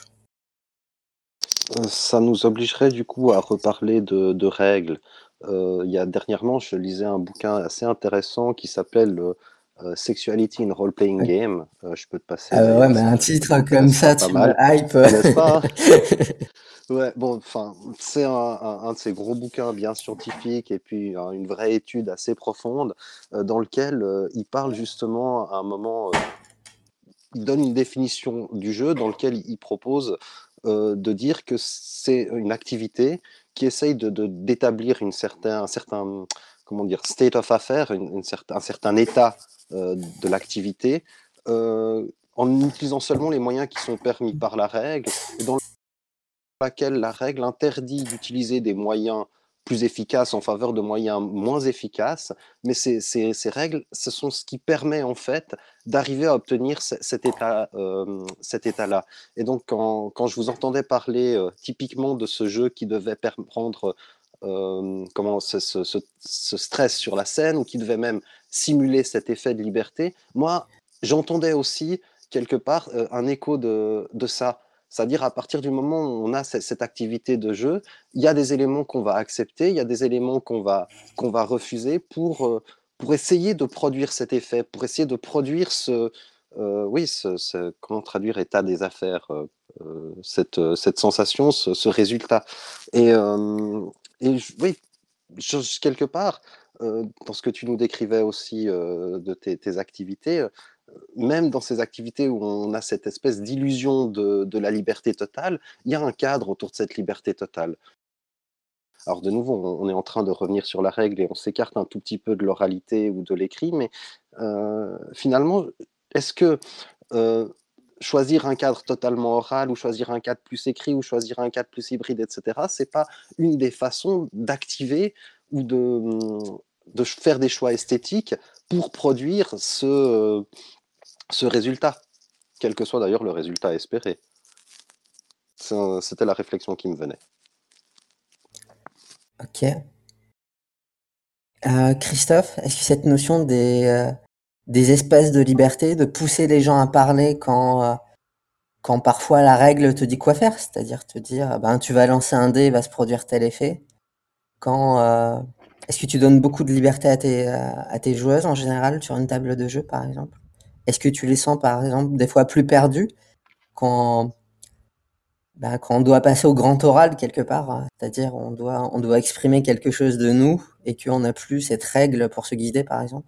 Ça nous obligerait du coup à reparler de règles. Dernièrement, je lisais un bouquin assez intéressant qui s'appelle Sexuality in Role-Playing Ouais. Game. Je peux te passer Ah bah ouais, d'ailleurs mais si un tu titre comme sera ça, pas tu me mal, hype. n'est-ce pas, hein? Ouais, bon, enfin, c'est un de ces gros bouquins bien scientifiques et puis une vraie étude assez profonde dans lequel il parle justement à un moment, il donne une définition du jeu dans lequel il propose de dire que c'est une activité qui essaye d'établir un certain, comment dire, state of affairs, un certain état de l'activité, en utilisant seulement les moyens qui sont permis par la règle, et dans laquelle la règle interdit d'utiliser des moyens plus efficaces en faveur de moyens moins efficaces, mais ces règles, ce sont ce qui permet en fait d'arriver à obtenir cet état-là. Et donc quand je vous entendais parler typiquement de ce jeu qui devait prendre ce stress sur la scène, ou qui devait même simuler cet effet de liberté, moi j'entendais aussi quelque part un écho de ça. C'est-à-dire, à partir du moment où on a cette activité de jeu, il y a des éléments qu'on va accepter, il y a des éléments qu'on va refuser pour essayer de produire cet effet, pour essayer de produire comment traduire état des affaires, cette sensation, ce résultat. Et, oui, quelque part, dans ce que tu nous décrivais aussi de tes activités, même dans ces activités où on a cette espèce d'illusion de la liberté totale, il y a un cadre autour de cette liberté totale. Alors de nouveau, on est en train de revenir sur la règle et on s'écarte un tout petit peu de l'oralité ou de l'écrit, mais finalement, est-ce que choisir un cadre totalement oral, ou choisir un cadre plus écrit, ou choisir un cadre plus hybride, etc., c'est pas une des façons d'activer ou de faire des choix esthétiques pour produire ce résultat, quel que soit d'ailleurs le résultat espéré? C'était la réflexion qui me venait. Ok. Christophe, est-ce que cette notion des espaces de liberté, de pousser les gens à parler quand parfois la règle te dit quoi faire, c'est-à-dire te dire, ben, tu vas lancer un dé, il va se produire tel effet, est-ce que tu donnes beaucoup de liberté à tes joueuses en général sur une table de jeu, par exemple? Est-ce que tu les sens, par exemple, des fois plus perdues quand, quand on doit passer au grand oral quelque part, c'est-à-dire on doit exprimer quelque chose de nous et qu'on n'a plus cette règle pour se guider, par exemple?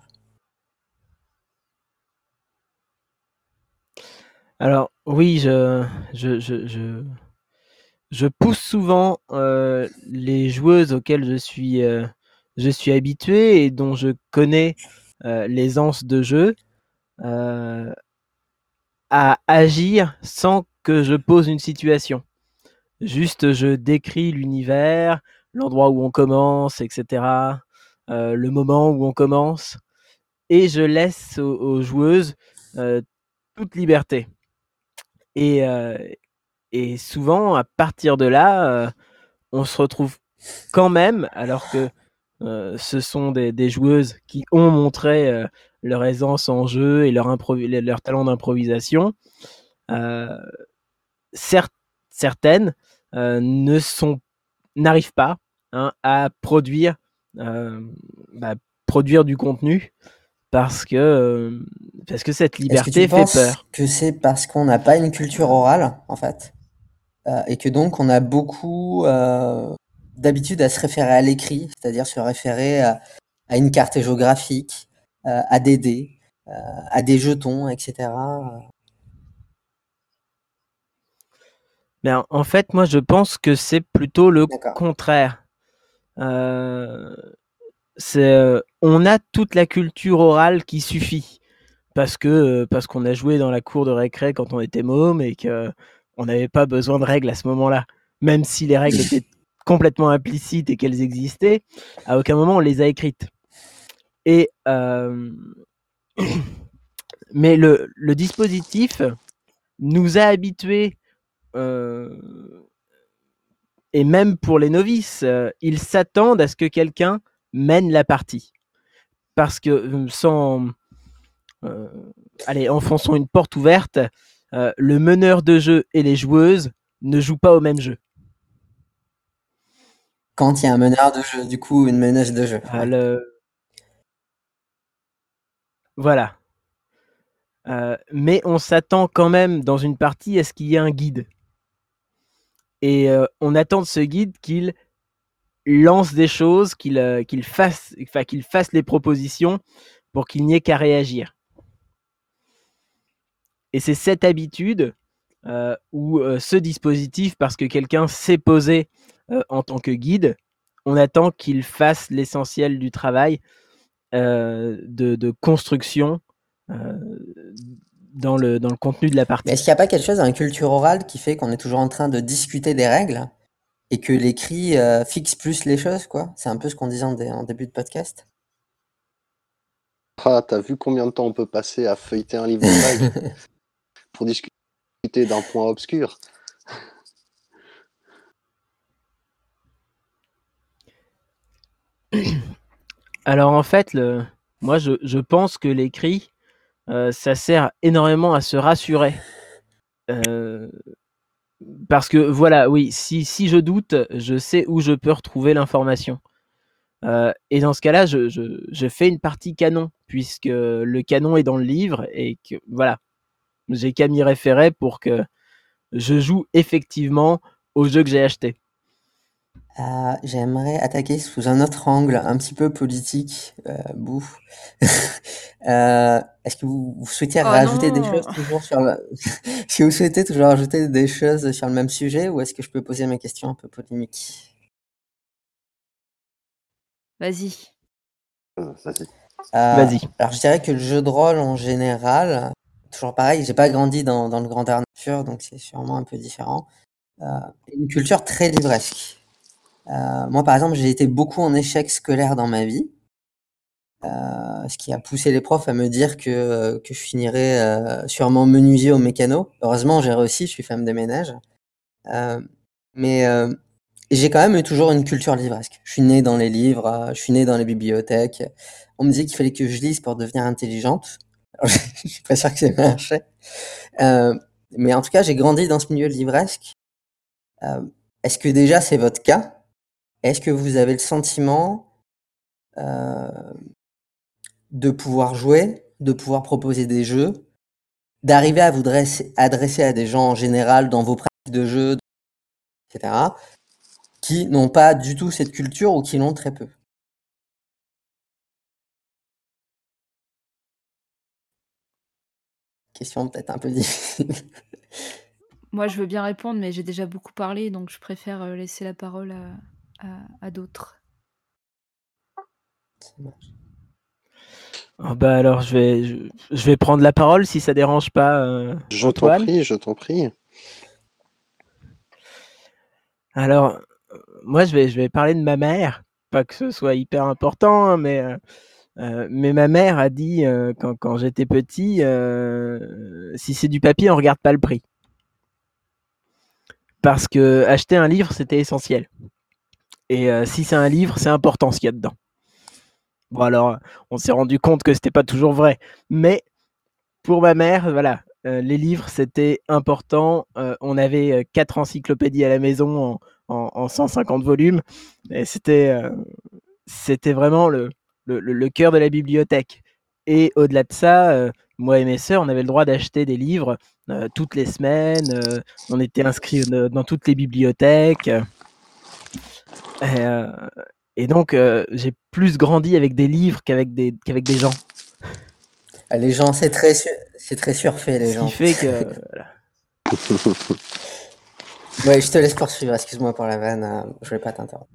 Alors oui, je pousse souvent les joueuses auxquelles je suis habitué et dont je connais l'aisance de jeu à agir sans que je pose une situation. Juste, je décris l'univers, l'endroit où on commence, etc., le moment où on commence, et je laisse aux joueuses toute liberté. Et souvent, à partir de là, on se retrouve quand même, alors que ce sont des joueuses qui ont montré leur aisance en jeu et leur talent d'improvisation, certaines n'arrivent pas à produire du contenu parce que cette Est-ce que liberté tu fait penses peur. que c'est parce qu'on n'a pas une culture orale, en fait, et que donc on a beaucoup d'habitude à se référer à l'écrit, c'est-à-dire se référer à une carte géographique, à des dés, à des jetons, etc. Mais en fait, moi, je pense que c'est plutôt le D'accord. contraire. On a toute la culture orale qui suffit parce qu'on a joué dans la cour de récré quand on était môme et que on n'avait pas besoin de règles à ce moment-là, même si les règles étaient complètement implicites et qu'elles existaient. À aucun moment on les a écrites. Et mais le dispositif nous a habitués, et même pour les novices, ils s'attendent à ce que quelqu'un mène la partie. Parce que allez, enfonçons une porte ouverte, le meneur de jeu et les joueuses ne jouent pas au même jeu. Quand il y a un meneur de jeu, du coup, une meneuse de jeu. Ouais. Voilà. Mais on s'attend quand même dans une partie à ce qu'il y ait un guide. Et on attend de ce guide qu'il lance des choses, qu'il fasse les propositions pour qu'il n'y ait qu'à réagir. Et c'est cette habitude ou ce dispositif, parce que quelqu'un s'est posé en tant que guide, on attend qu'il fasse l'essentiel du travail de construction dans le contenu de la Mais partie. est-ce qu'il n'y a pas quelque chose dans la culture orale qui fait qu'on est toujours en train de discuter des règles et que l'écrit fixe plus les choses, quoi? C'est un peu ce qu'on disait en début de podcast. Ah, t'as vu combien de temps on peut passer à feuilleter un livre de règles pour discuter d'un point obscur? Alors en fait, moi je pense que l'écrit, ça sert énormément à se rassurer. Parce que voilà, oui, si je doute, je sais où je peux retrouver l'information. Et dans ce cas-là, je fais une partie canon, puisque le canon est dans le livre et que voilà, j'ai qu'à m'y référer pour que je joue effectivement au jeu que j'ai acheté. J'aimerais attaquer sous un autre angle, un petit peu politique. Bouh. Est-ce que vous souhaitez Oh rajouter des non! choses toujours sur le... Est-ce que vous souhaitez toujours rajouter des choses sur le même sujet ou est-ce que je peux poser mes questions un peu polémiques? Vas-y. Vas-y. Vas-y. Alors je dirais que le jeu de rôle en général, toujours pareil, j'ai pas grandi dans le grandeur nature, donc c'est sûrement un peu différent. Une culture très livresque. Moi par exemple, j'ai été beaucoup en échec scolaire dans ma vie. Ce qui a poussé les profs à me dire que je finirais sûrement menuisier au mécano. Heureusement, j'ai réussi, je suis femme de ménage. Mais j'ai quand même eu toujours une culture livresque. Je suis née dans les livres, je suis née dans les bibliothèques. On me disait qu'il fallait que je lise pour devenir intelligente. Alors, je suis pas sûr que c'est marché. Mais en tout cas, j'ai grandi dans ce milieu livresque. Est-ce que déjà c'est votre cas? Est-ce que vous avez le sentiment euh, de pouvoir jouer, de pouvoir proposer des jeux, d'arriver à vous adresser à des gens en général dans vos pratiques de jeu, etc., qui n'ont pas du tout cette culture ou qui l'ont très peu? Question peut-être un peu difficile. Moi, je veux bien répondre, mais j'ai déjà beaucoup parlé, donc je préfère laisser la parole à d'autres. Oh, bah alors je vais prendre la parole si ça dérange pas Je t'en Antoine. prie, je t'en prie. Alors moi je vais parler de ma mère, pas que ce soit hyper important, hein, mais ma mère a dit quand j'étais petit, si c'est du papier, on regarde pas le prix. Parce que acheter un livre, c'était essentiel. Et si c'est un livre, c'est important ce qu'il y a dedans. Bon alors, on s'est rendu compte que c'était pas toujours vrai, mais pour ma mère, voilà, les livres c'était important. On avait 4 encyclopédies à la maison en 150 volumes, et c'était vraiment le cœur de la bibliothèque. Et au-delà de ça, moi et mes sœurs, on avait le droit d'acheter des livres toutes les semaines. On était inscrits dans toutes les bibliothèques. Et, et donc, j'ai plus grandi avec des livres qu'avec des gens. Les gens, c'est très surfait, les Ce qui gens. fait que... Voilà. Ouais, je te laisse poursuivre, excuse-moi pour la vanne, je vais pas t'interrompre.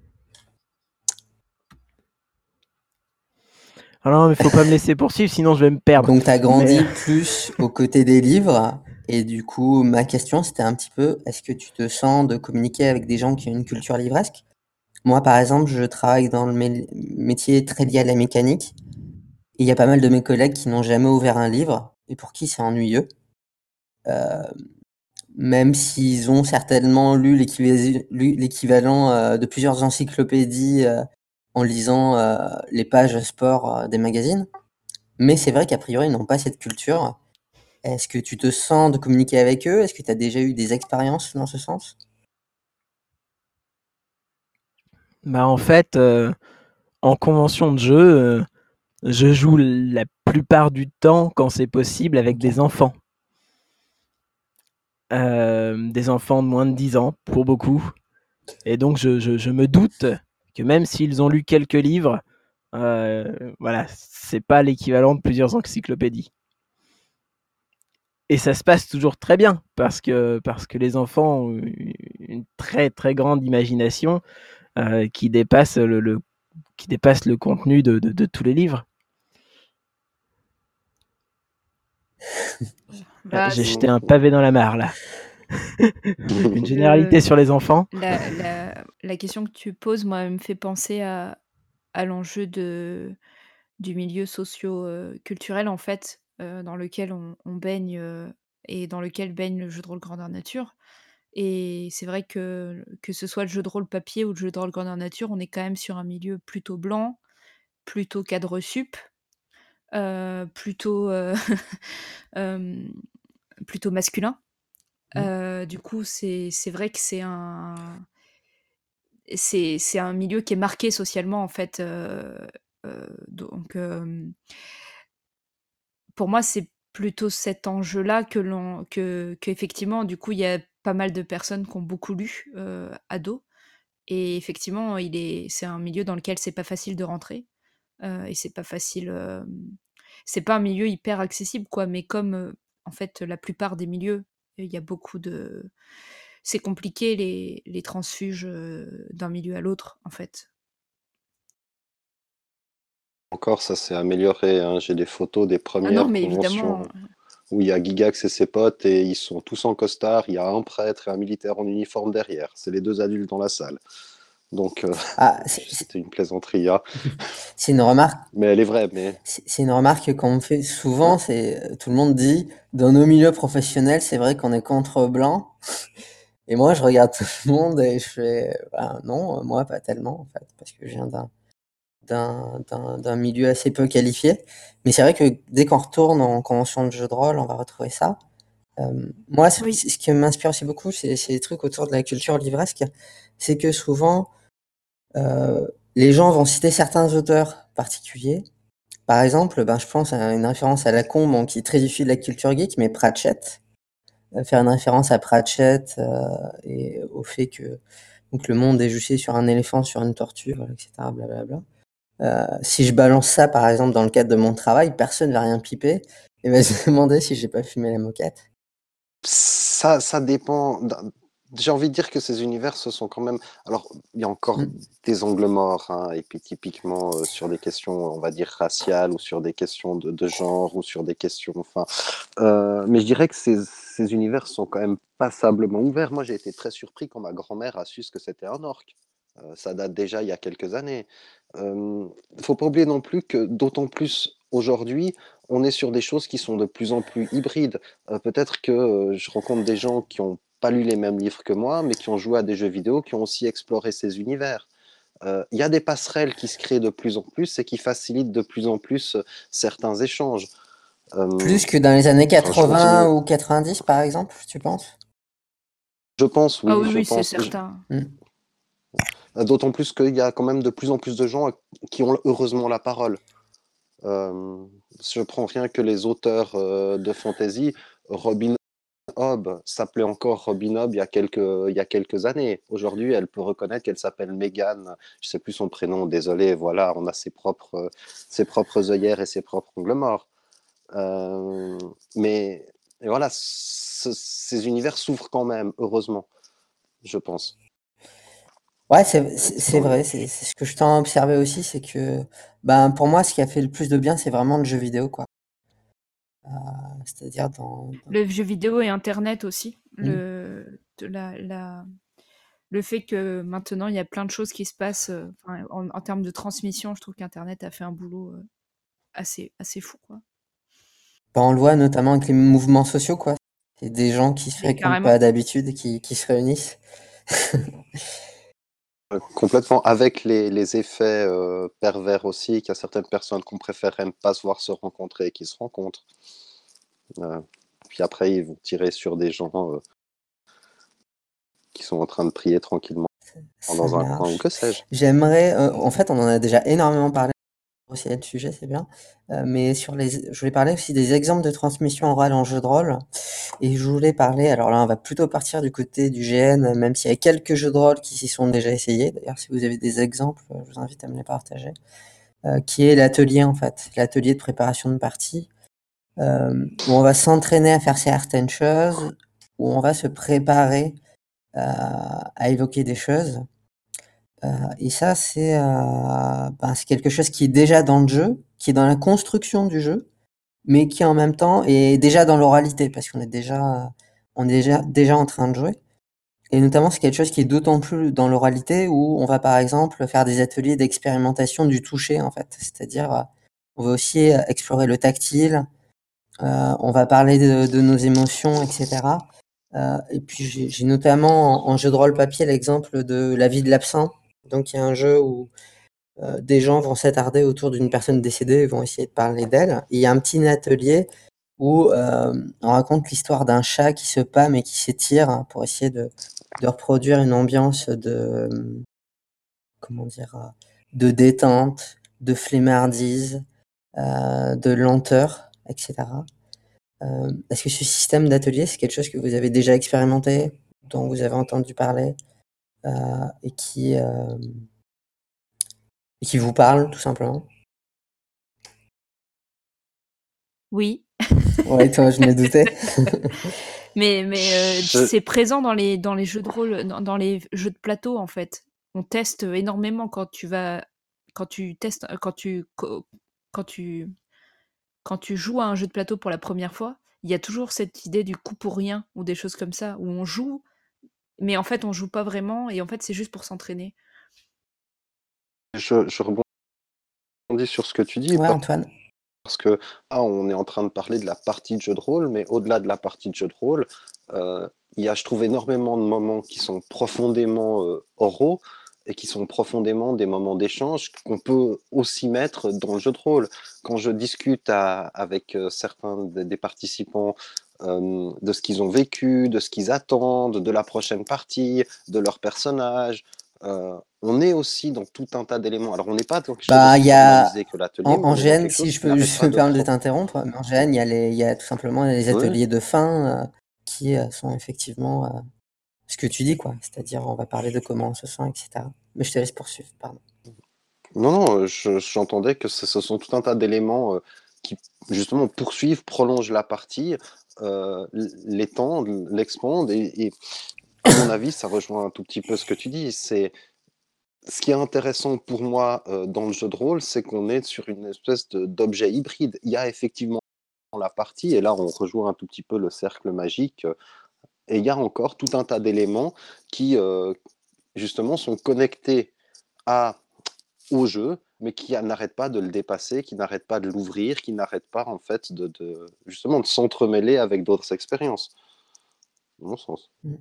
Ah non, mais faut pas me laisser poursuivre, sinon je vais me perdre. Donc, tu as grandi Mais... plus aux côtés des livres. Et du coup, ma question, c'était un petit peu, est-ce que tu te sens de communiquer avec des gens qui ont une culture livresque? Moi, par exemple, je travaille dans le métier très lié à la mécanique. Et il y a pas mal de mes collègues qui n'ont jamais ouvert un livre et pour qui c'est ennuyeux. Euh, Même s'ils ont certainement lu l'équivalent de plusieurs encyclopédies en lisant les pages sport des magazines. Mais c'est vrai qu'a priori, ils n'ont pas cette culture. Est-ce que tu te sens de communiquer avec eux? Est-ce que tu as déjà eu des expériences dans ce sens? Bah en fait, en convention de jeu, je joue la plupart du temps, quand c'est possible, avec Ok. des enfants. Des enfants de moins de 10 ans, pour beaucoup. Et donc, je me doute que même s'ils ont lu quelques livres, voilà, c'est pas l'équivalent de plusieurs encyclopédies. Et ça se passe toujours très bien parce que les enfants ont une très très grande imagination qui dépasse le contenu de tous les livres. Bah, J'ai jeté un pavé dans la mare là. Une généralité sur les enfants. la question que tu poses, moi, me fait penser à l'enjeu du milieu socio-culturel, en fait, dans lequel on baigne, et dans lequel baigne le jeu de rôle grandeur nature. Et c'est vrai que ce soit le jeu de rôle papier ou le jeu de rôle grandeur nature, on est quand même sur un milieu plutôt blanc, plutôt cadre sup, plutôt, hem, plutôt masculin. Du coup, c'est vrai que c'est un milieu qui est marqué socialement, en fait, donc pour moi, c'est plutôt cet enjeu-là qu'effectivement, du coup, il y a pas mal de personnes qui ont beaucoup lu, ados. Et effectivement, c'est un milieu dans lequel c'est pas facile de rentrer, et c'est pas facile, c'est pas un milieu hyper accessible, quoi, mais comme, en fait, la plupart des milieux, il y a beaucoup de c'est compliqué les transfuges, d'un milieu à l'autre, en fait. Encore, ça s'est amélioré, hein. J'ai des photos des Ah non, premières mais évidemment, conventions où il y a Gigax et ses potes et ils sont tous en costard. Il y a un prêtre et un militaire en uniforme derrière. C'est les deux adultes dans la salle. Donc, Ah, c'était une plaisanterie, hein. c'est une remarque. Mais elle est vraie. Mais C'est une remarque qu'on me fait souvent. C'est tout le monde dit dans nos milieux professionnels, c'est vrai qu'on est contre blanc. Et moi, je regarde tout le monde et je fais bah, non, moi pas tellement en fait, parce que je viens d'un milieu assez peu qualifié. Mais c'est vrai que dès qu'on retourne en convention de jeu de rôle, on va retrouver ça. Moi, oui. ce qui m'inspire aussi beaucoup, c'est les trucs autour de la culture livresque. C'est que souvent, les gens vont citer certains auteurs particuliers. Par exemple, ben, je pense à une référence à Lacombe, bon, qui est très issue de la culture geek, mais Pratchett. Faire une référence à Pratchett et au fait que donc, le monde est juché sur un éléphant, sur une tortue, voilà, etc. Blablabla. Si je balance ça, par exemple, dans le cadre de mon travail, personne ne va rien piper et va se demander si j'ai pas fumé la moquette. ça dépend. J'ai envie de dire que ces univers, ce sont quand même. Alors, il y a encore Mm. des angles morts, hein, et puis typiquement sur des questions, on va dire, raciales, ou sur des questions de genre, ou sur des questions. Enfin, mais je dirais que ces univers sont quand même passablement ouverts. Moi, j'ai été très surpris quand ma grand-mère a su ce que c'était un orc. Ça date déjà il y a quelques années. Faut pas oublier non plus que, d'autant plus aujourd'hui, on est sur des choses qui sont de plus en plus hybrides. Peut-être que je rencontre des gens qui n'ont pas lu les mêmes livres que moi, mais qui ont joué à des jeux vidéo, qui ont aussi exploré ces univers. Il y a des passerelles qui se créent de plus en plus et qui facilitent de plus en plus certains échanges. Plus que dans les années Enfin, je 80 continue. ou 90, par exemple, tu penses? Je pense, Ah oui, oui, je oui, c'est pense. certain. Mm. D'autant plus qu'il y a quand même de plus en plus de gens qui ont heureusement la parole. Je prends rien que les auteurs de fantasy. Robin Hobb s'appelait encore Robin Hobb il y a quelques années. Aujourd'hui, elle peut reconnaître qu'elle s'appelle Megan. Je sais plus son prénom, désolé. Voilà, on a ses propres œillères et ses propres ongles morts. Mais et voilà, ces univers s'ouvrent quand même, heureusement, je pense. Ouais, C'est c'est tant mieux. vrai, c'est ce que je t'en ai observé aussi, c'est que ben, pour moi, ce qui a fait le plus de bien, c'est vraiment le jeu vidéo, quoi. C'est-à-dire Le jeu vidéo et internet aussi. Mm. Le fait que maintenant, il y a plein de choses qui se passent, enfin, en termes de transmission, je trouve qu'internet a fait un boulot, assez fou, quoi. Ben, on le voit notamment avec les mouvements sociaux, quoi. C'est des gens qui se Mais fréquentent carrément. pas d'habitude et qui se réunissent. Complètement, avec les effets pervers aussi, qu'il y a certaines personnes qu'on préférerait ne pas se voir se rencontrer et qui se rencontrent. Euh, Puis après, ils vont tirer sur des gens qui sont en train de prier tranquillement Ça dans un coin ou marche. que sais-je. J'aimerais, en fait, on en a déjà énormément parlé aussi le sujet, c'est bien. Mais je voulais parler aussi des exemples de transmission orale en jeu de rôle. Et je voulais parler, alors là, on va plutôt partir du côté du GN, même s'il y a quelques jeux de rôle qui s'y sont déjà essayés. D'ailleurs, si vous avez des exemples, je vous invite à me les partager. Qui est l'atelier, en fait, l'atelier de préparation de partie. où on va s'entraîner à faire certaines choses, où on va se préparer à évoquer des choses. Et ça, c'est quelque chose qui est déjà dans le jeu, qui est dans la construction du jeu, mais qui en même temps est déjà dans l'oralité, parce qu'on est déjà en train de jouer. Et notamment, c'est quelque chose qui est d'autant plus dans l'oralité où on va par exemple faire des ateliers d'expérimentation du toucher, en fait. C'est-à-dire, on va aussi explorer le tactile, on va parler de nos émotions, etc. Et puis j'ai notamment en jeu de rôle papier l'exemple de La vie de l'absent. Donc il y a un jeu où des gens vont s'attarder autour d'une personne décédée et vont essayer de parler d'elle. Et il y a un petit atelier où on raconte l'histoire d'un chat qui se pâme et qui s'étire pour essayer de reproduire une ambiance comment dire, de détente, de flemmardise, de lenteur, etc. Est-ce que ce système d'atelier, c'est quelque chose que vous avez déjà expérimenté, dont vous avez entendu parler, et qui vous parle tout simplement? Oui, Ouais, toi, je me doutais. mais Je- c'est présent dans les jeux de rôle, dans les jeux de plateau, en fait. On teste énormément quand tu testes, quand tu joues à un jeu de plateau pour la première fois, il y a toujours cette idée du coup pour rien ou des choses comme ça, où on joue, mais en fait, on joue pas vraiment et en fait, c'est juste pour s'entraîner. je rebondis sur ce que tu dis Ouais, Antoine. parce que on est en train de parler de la partie de jeu de rôle, mais au-delà de la partie de jeu de rôle, il y a, je trouve, énormément de moments qui sont profondément oraux et qui sont profondément des moments d'échange qu'on peut aussi mettre dans le jeu de rôle. Quand je discute avec certains des participants de ce qu'ils ont vécu, de ce qu'ils attendent, de la prochaine partie, de leur personnage, on est aussi dans tout un tas d'éléments. Alors, on n'est pas dans quelque chose Bah, d'aussi il y a formalisé que l'atelier, en mais en on est dans GN, quelque si chose je qui peux n'arrête je pas me de permettre de t'interrompre, mais en GN, il y a tout simplement les Oui, ateliers de fin, qui, sont effectivement, ce que tu dis, quoi. C'est-à-dire, on va parler de comment on se sent, et cetera. Mais je te laisse poursuivre, pardon. non, non, j'entendais que ce sont tout un tas d'éléments qui, justement, poursuivent, prolongent la partie, l'étendent, l'expandent, et à mon avis, ça rejoint un tout petit peu ce que tu dis. C'est ce qui est intéressant pour moi dans le jeu de rôle, c'est qu'on est sur une espèce d'objet hybride. Il y a effectivement la partie, et là, on rejoint un tout petit peu le cercle magique, et il y a encore tout un tas d'éléments qui, justement, sont connectés à au jeu, mais qui n'arrête pas de le dépasser, qui n'arrête pas de l'ouvrir, qui n'arrête pas en fait justement de s'entremêler avec d'autres expériences. À mon sens. Mmh.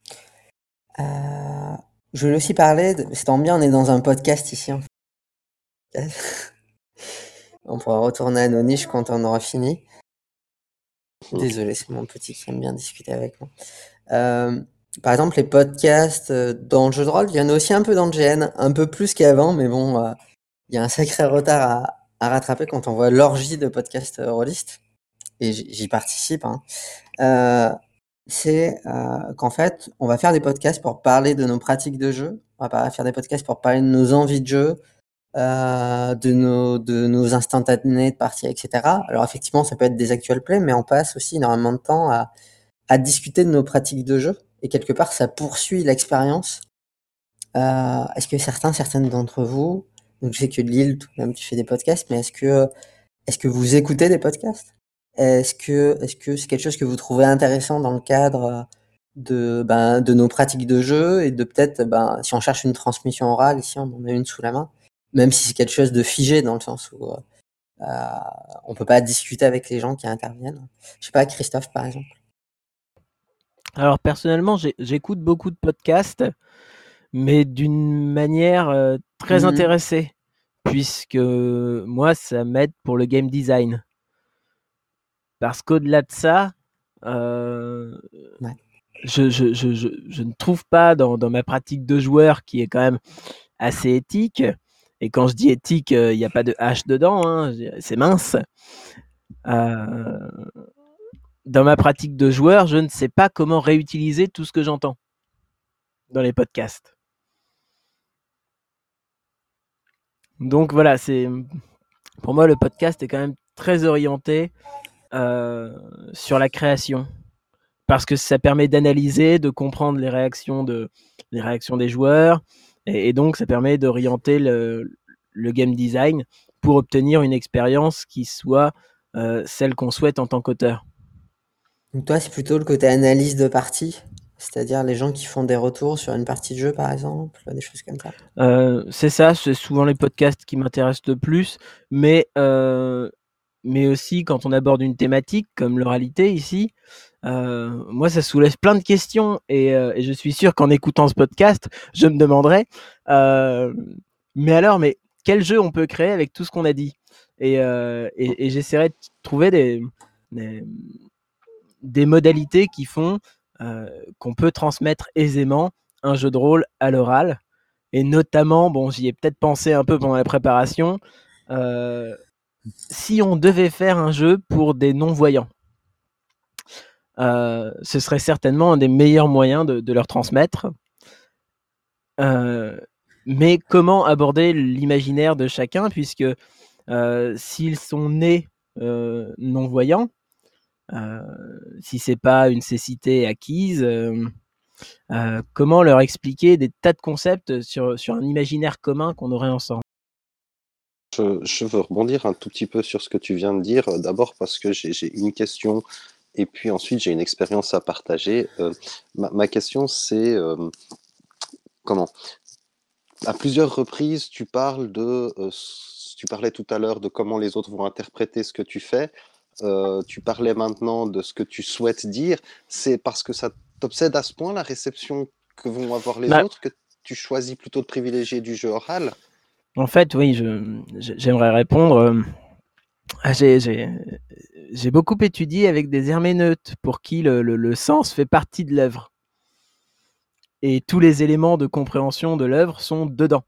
Euh, je voulais aussi parler de... C'est tant bien, on est dans un podcast ici, en fait. On pourra retourner à nos niches quand on aura fini. Désolé, c'est mon petit qui aime bien discuter avec moi. Euh, Par exemple, les podcasts dans le jeu de rôle, il y en a aussi un peu dans le GN, un peu plus qu'avant, mais bon, il y a un sacré retard à rattraper quand on voit l'orgie de podcasts rôlistes, et j'y participe, hein. Euh, c'est qu'en fait, on va faire des podcasts pour parler de nos pratiques de jeu, on va pas faire des podcasts pour parler de nos envies de jeu, de nos instantanés de partie, etc. Alors effectivement, ça peut être des actual plays, mais on passe aussi énormément de temps à discuter de nos pratiques de jeu. Et quelque part, ça poursuit l'expérience. Est-ce que certaines d'entre vous, donc je sais que Lille, toi-même, tu fais des podcasts, mais est-ce que vous écoutez des podcasts? Est-ce que c'est quelque chose que vous trouvez intéressant dans le cadre de nos pratiques de jeu et de peut-être, si on cherche une transmission orale, ici on en a une sous la main, même si c'est quelque chose de figé dans le sens où on peut pas discuter avec les gens qui interviennent. Je sais pas, Christophe par exemple. Alors personnellement, j'écoute beaucoup de podcasts, mais d'une manière très Mhm. intéressée, puisque moi, ça m'aide pour le game design. Parce qu'au-delà de ça, Ouais. je ne trouve pas dans ma pratique de joueur, qui est quand même assez éthique, et quand je dis éthique, il n'y a pas de H dedans, hein, c'est mince. Euh, Dans ma pratique de joueur, je ne sais pas comment réutiliser tout ce que j'entends dans les podcasts. Donc voilà, pour moi, le podcast est quand même très orienté sur la création. Parce que ça permet d'analyser, de comprendre les réactions des joueurs, et donc ça permet d'orienter le game design pour obtenir une expérience qui soit celle qu'on souhaite en tant qu'auteur. Donc toi, c'est plutôt le côté analyse de partie, c'est-à-dire les gens qui font des retours sur une partie de jeu, par exemple, des choses comme ça. C'est ça, c'est souvent les podcasts qui m'intéressent le plus, mais aussi quand on aborde une thématique comme l'oralité ici, moi ça soulève plein de questions, et je suis sûr qu'en écoutant ce podcast, je me demanderai mais quel jeu on peut créer avec tout ce qu'on a dit, et j'essaierai de trouver des modalités qui font qu'on peut transmettre aisément un jeu de rôle à l'oral. Et notamment, bon, j'y ai peut-être pensé un peu pendant la préparation, si on devait faire un jeu pour des non-voyants, ce serait certainement un des meilleurs moyens de leur transmettre. Mais comment aborder l'imaginaire de chacun, puisque s'ils sont nés non-voyants, si c'est pas une cécité acquise, comment leur expliquer des tas de concepts sur un imaginaire commun qu'on aurait ensemble? Je veux rebondir un tout petit peu sur ce que tu viens de dire, d'abord parce que j'ai une question et puis ensuite j'ai une expérience à partager. Ma question, c'est comment? À plusieurs reprises, tu parlais tout à l'heure de comment les autres vont interpréter ce que tu fais. Tu parlais maintenant de ce que tu souhaites dire. C'est parce que ça t'obsède à ce point, la réception que vont avoir les autres, que tu choisis plutôt de privilégier du jeu oral? En fait, oui, j'aimerais répondre. J'ai beaucoup étudié avec des herméneutes pour qui le sens fait partie de l'œuvre. Et tous les éléments de compréhension de l'œuvre sont dedans.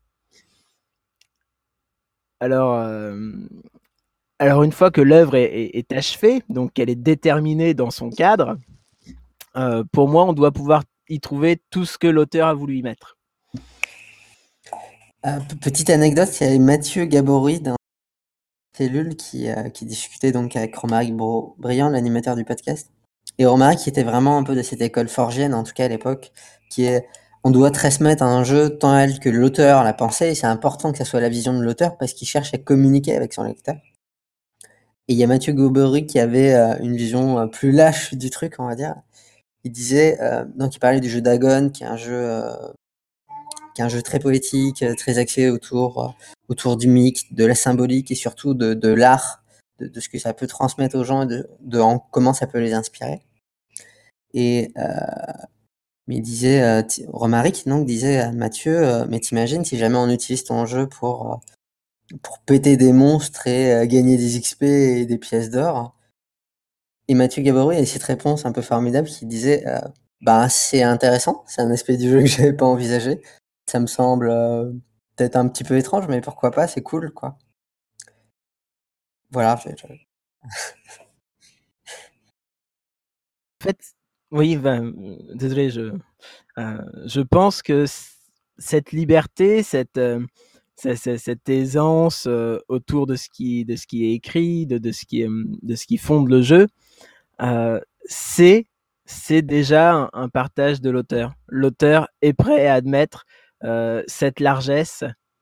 Alors une fois que l'œuvre est achevée, donc qu'elle est déterminée dans son cadre, pour moi, on doit pouvoir y trouver tout ce que l'auteur a voulu y mettre. Petite anecdote, il y avait Mathieu Gabory dans Cellule qui discutait donc avec Romaric Briand, l'animateur du podcast. Et Romaric qui était vraiment un peu de cette école forgienne, en tout cas à l'époque, qui est on doit transmettre un jeu tant elle que l'auteur l'a pensé, et c'est important que ça soit la vision de l'auteur parce qu'il cherche à communiquer avec son lecteur. Et il y a Mathieu Gabory qui avait une vision plus lâche du truc, on va dire. Il disait, donc il parlait du jeu Dagon, qui est un jeu très poétique, très axé autour du mythe, de la symbolique et surtout de l'art, de ce que ça peut transmettre aux gens et comment ça peut les inspirer. Et mais il disait, Romaric donc disait à Mathieu, mais t'imagines si jamais on utilise ton jeu pour péter des monstres et gagner des XP et des pièces d'or. Et Mathieu Gabory a cette réponse un peu formidable qui disait, c'est intéressant, c'est un aspect du jeu que j'avais pas envisagé. Ça me semble peut-être un petit peu étrange, mais pourquoi pas, c'est cool, quoi. Voilà. En fait, oui, désolé, je pense que cette liberté, cette aisance autour de ce qui est écrit, de ce qui fonde le jeu, c'est déjà un partage de l'auteur. L'auteur est prêt à admettre cette largesse,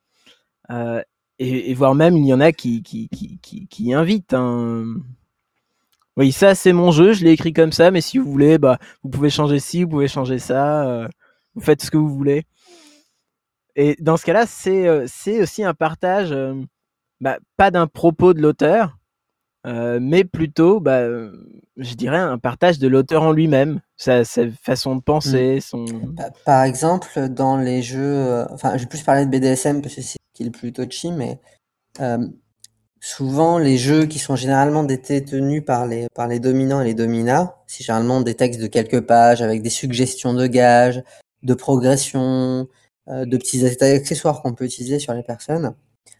et voire même il y en a qui invitent. Oui, ça c'est mon jeu, je l'ai écrit comme ça, mais si vous voulez, vous pouvez changer ci, vous pouvez changer ça, vous faites ce que vous voulez. Et dans ce cas-là, c'est aussi un partage, pas d'un propos de l'auteur, mais plutôt, je dirais, un partage de l'auteur en lui-même, sa façon de penser, Par exemple, dans les jeux, je vais plus parler de BDSM parce que c'est ce qui est le plus touchy, mais souvent les jeux qui sont généralement détenus par les dominants et les dominats, c'est généralement des textes de quelques pages avec des suggestions de gages, de progression, de petits accessoires qu'on peut utiliser sur les personnes.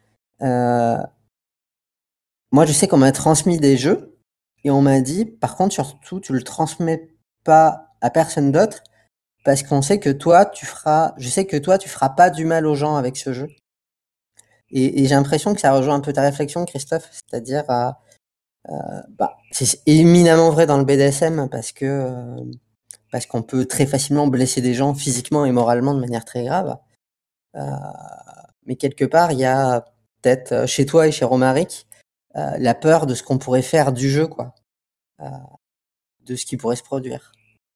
Moi, je sais qu'on m'a transmis des jeux et on m'a dit, par contre, surtout, tu le transmets pas à personne d'autre parce qu'on sait que je sais que toi, tu feras pas du mal aux gens avec ce jeu. Et j'ai l'impression que ça rejoint un peu ta réflexion, Christophe, c'est-à-dire C'est éminemment vrai dans le BDSM parce qu'on peut très facilement blesser des gens physiquement et moralement de manière très grave. Mais quelque part, il y a peut-être chez toi et chez Romaric la peur de ce qu'on pourrait faire du jeu, quoi, de ce qui pourrait se produire.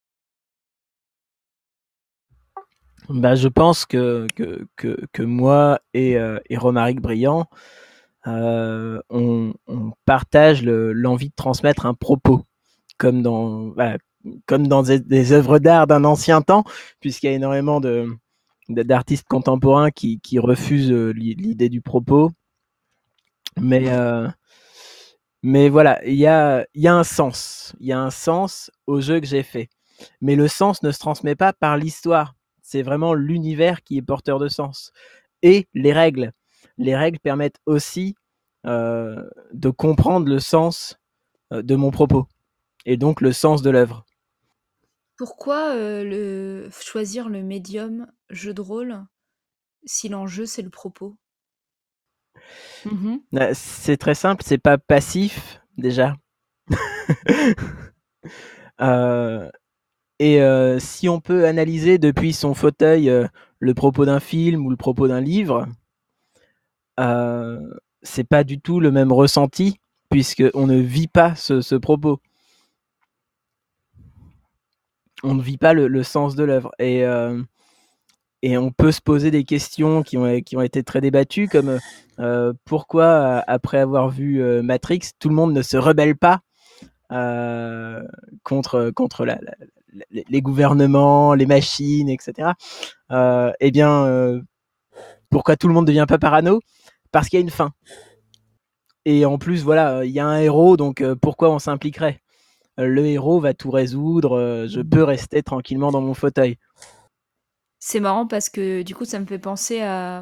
Je pense que moi et Romaric Briand, on partage l'envie de transmettre un propos, comme dans des œuvres d'art d'un ancien temps, puisqu'il y a énormément d'artistes contemporains qui refusent l'idée du propos. Mais voilà, il y a un sens. Il y a un sens au jeu que j'ai fait. Mais le sens ne se transmet pas par l'histoire. C'est vraiment l'univers qui est porteur de sens. Et les règles. Les règles permettent aussi de comprendre le sens de mon propos. Et donc le sens de l'œuvre. Pourquoi choisir le médium jeu de rôle si l'enjeu c'est le propos? C'est très simple, c'est pas passif déjà. Si on peut analyser depuis son fauteuil le propos d'un film ou le propos d'un livre, c'est pas du tout le même ressenti puisqu'on ne vit pas ce propos. On ne vit pas le sens de l'œuvre. Et on peut se poser des questions qui ont été très débattues, comme pourquoi, après avoir vu Matrix, tout le monde ne se rebelle pas contre les gouvernements, les machines, etc. Pourquoi tout le monde ne devient pas parano? Parce qu'il y a une fin. Et en plus, voilà, il y a un héros, donc pourquoi on s'impliquerait? Le héros va tout résoudre, je peux rester tranquillement dans mon fauteuil. C'est marrant parce que du coup, ça me fait penser à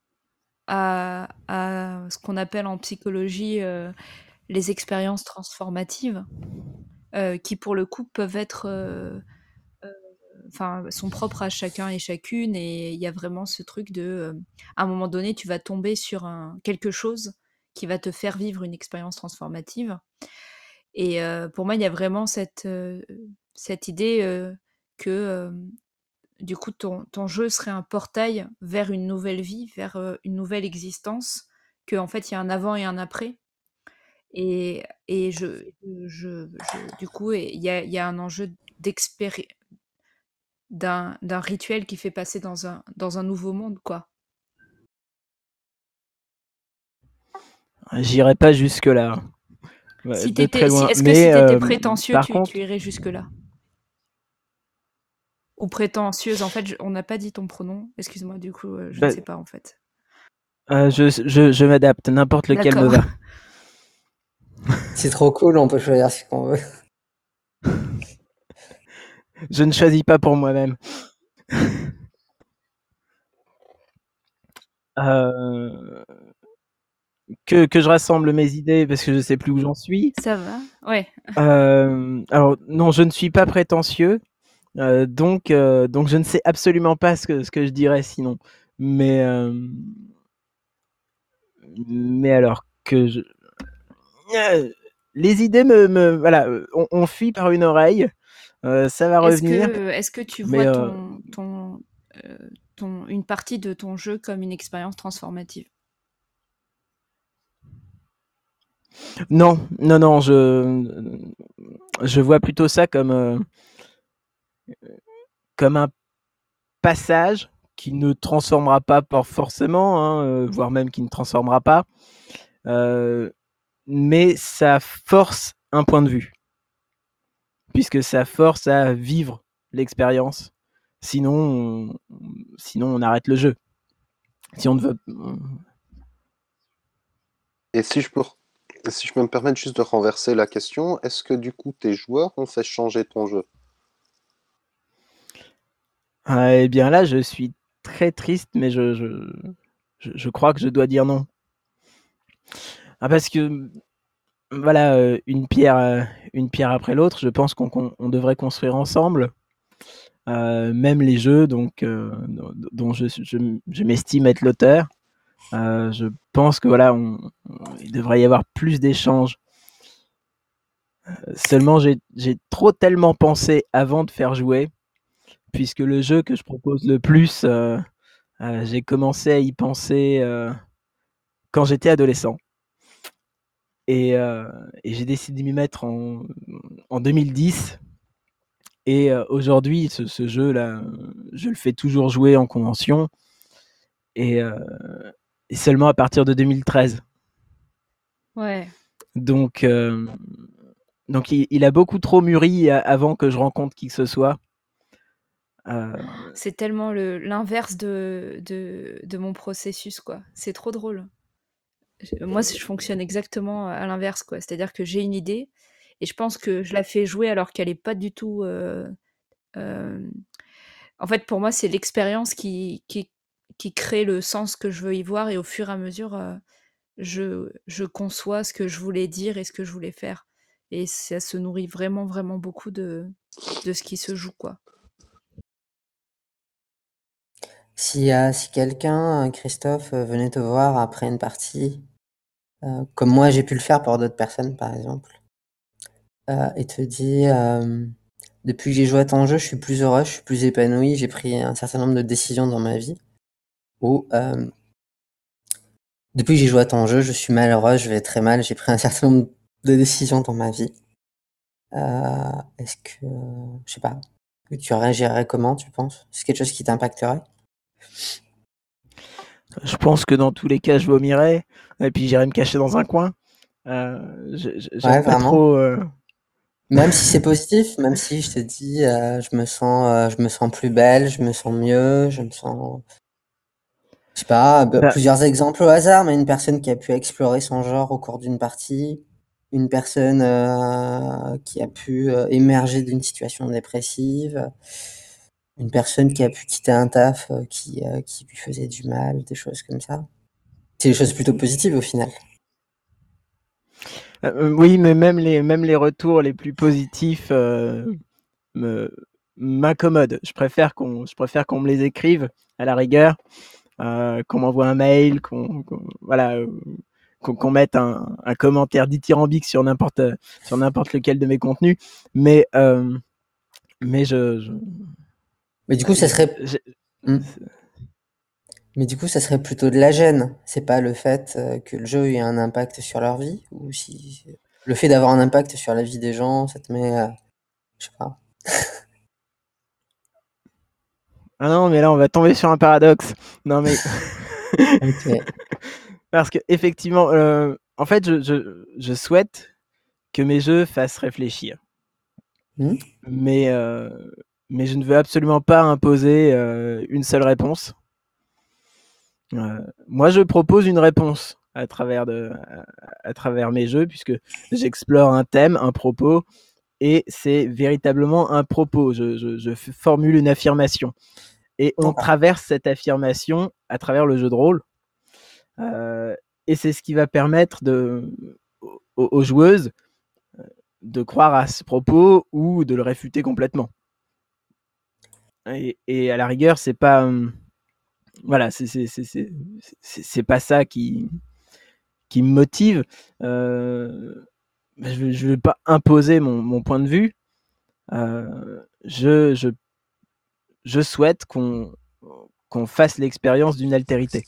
ce qu'on appelle en psychologie les expériences transformatives, qui pour le coup peuvent être, sont propres à chacun et chacune, et il y a vraiment ce truc de, à un moment donné, tu vas tomber sur quelque chose qui va te faire vivre une expérience transformative. Et pour moi, il y a vraiment cette idée que du coup, ton jeu serait un portail vers une nouvelle vie, vers une nouvelle existence, qu'en fait, il y a un avant et un après. Et du coup, il y a un enjeu d'un rituel qui fait passer dans un nouveau monde, quoi. J'irai pas jusque-là. De très loin. Est-ce que Mais si t'étais prétentieux, par tu contre, irais jusque-là? Ou prétentieuse, en fait, on n'a pas dit ton pronom. Excuse-moi, du coup, je ne sais pas, en fait. je m'adapte, n'importe lequel me va. C'est trop cool, on peut choisir ce qu'on veut. Je ne choisis pas pour moi-même. Que je rassemble mes idées parce que je sais plus où j'en suis. Ça va, ouais. Alors non, je ne suis pas prétentieux, donc je ne sais absolument pas ce que je dirais sinon. Mais alors que les idées voilà, on fuit par une oreille, ça va revenir. Est-ce que tu vois une partie de ton jeu comme une expérience transformative? Non, je vois plutôt ça comme un passage qui ne transformera pas forcément, voire même qui ne transformera pas, mais ça force un point de vue, puisque ça force à vivre l'expérience. Sinon, on arrête le jeu. Si on ne veut. Et si je peux me permettre juste de renverser la question, est-ce que du coup tes joueurs ont fait changer ton jeu? Eh bien là, je suis très triste, mais je crois que je dois dire non. Parce que voilà, une pierre après l'autre, je pense qu'on devrait construire ensemble. Même les jeux dont je m'estime être l'auteur. Je pense que voilà, il devrait y avoir plus d'échanges. Seulement, j'ai trop tellement pensé avant de faire jouer, puisque le jeu que je propose le plus, j'ai commencé à y penser quand j'étais adolescent. Et, j'ai décidé de m'y mettre en 2010. Et aujourd'hui, ce jeu-là, je le fais toujours jouer en convention. Et, et seulement à partir de 2013. Ouais. Donc il a beaucoup trop mûri avant que je rencontre qui que ce soit. C'est tellement l'inverse de mon processus, quoi. C'est trop drôle. Moi, je fonctionne exactement à l'inverse, quoi. C'est-à-dire que j'ai une idée et je pense que je la fais jouer alors qu'elle est pas du tout. En fait, pour moi, c'est l'expérience qui crée le sens que je veux y voir et au fur et à mesure, je conçois ce que je voulais dire et ce que je voulais faire. Et ça se nourrit vraiment, vraiment beaucoup de ce qui se joue, quoi. Si quelqu'un, Christophe, venait te voir après une partie, comme moi j'ai pu le faire pour d'autres personnes par exemple, et te dit depuis que j'ai joué à ton jeu, je suis plus heureux, je suis plus épanoui, j'ai pris un certain nombre de décisions dans ma vie. Ou depuis que j'ai joué à ton jeu, je suis malheureux, je vais très mal, j'ai pris un certain nombre de décisions dans ma vie. Est-ce que, je sais pas, tu réagirais comment, tu penses? C'est quelque chose qui t'impacterait? Je pense que dans tous les cas, je vomirais et puis j'irais me cacher dans un coin. J'aime pas Vraiment? trop. Même si c'est positif, même si je te dis, je me sens plus belle, je me sens mieux, je me sens, je sais pas, Bah, plusieurs exemples au hasard, mais une personne qui a pu explorer son genre au cours d'une partie, une personne qui a pu émerger d'une situation dépressive, une personne qui a pu quitter un taf qui lui faisait du mal, des choses comme ça. C'est des choses plutôt positives au final. oui, mais même les retours les plus positifs m'incommodent. Je préfère qu'on me les écrive à la rigueur, qu'on m'envoie un mail, voilà, qu'on mette un commentaire dithyrambique sur n'importe lequel de mes contenus. Mais je Mais du coup, ça serait, j'ai- Hmm. Mais du coup, ça serait plutôt de la gêne. C'est pas le fait que le jeu ait un impact sur leur vie, ou si le fait d'avoir un impact sur la vie des gens, ça te met, je sais pas. Ah non, mais là, on va tomber sur un paradoxe. Non, mais Ok. parce que effectivement, en fait, je souhaite que mes jeux fassent réfléchir, Hmm. mais je ne veux absolument pas imposer une seule réponse. Moi, je propose une réponse à travers mes jeux, puisque j'explore un thème, un propos, et c'est véritablement un propos. Je formule une affirmation. Et on D'accord. traverse cette affirmation à travers le jeu de rôle. Et c'est ce qui va permettre aux joueuses de croire à ce propos ou de le réfuter complètement. Et à la rigueur, c'est pas voilà, c'est pas ça qui me motive. Je veux pas imposer mon point de vue. Je souhaite qu'on fasse l'expérience d'une altérité.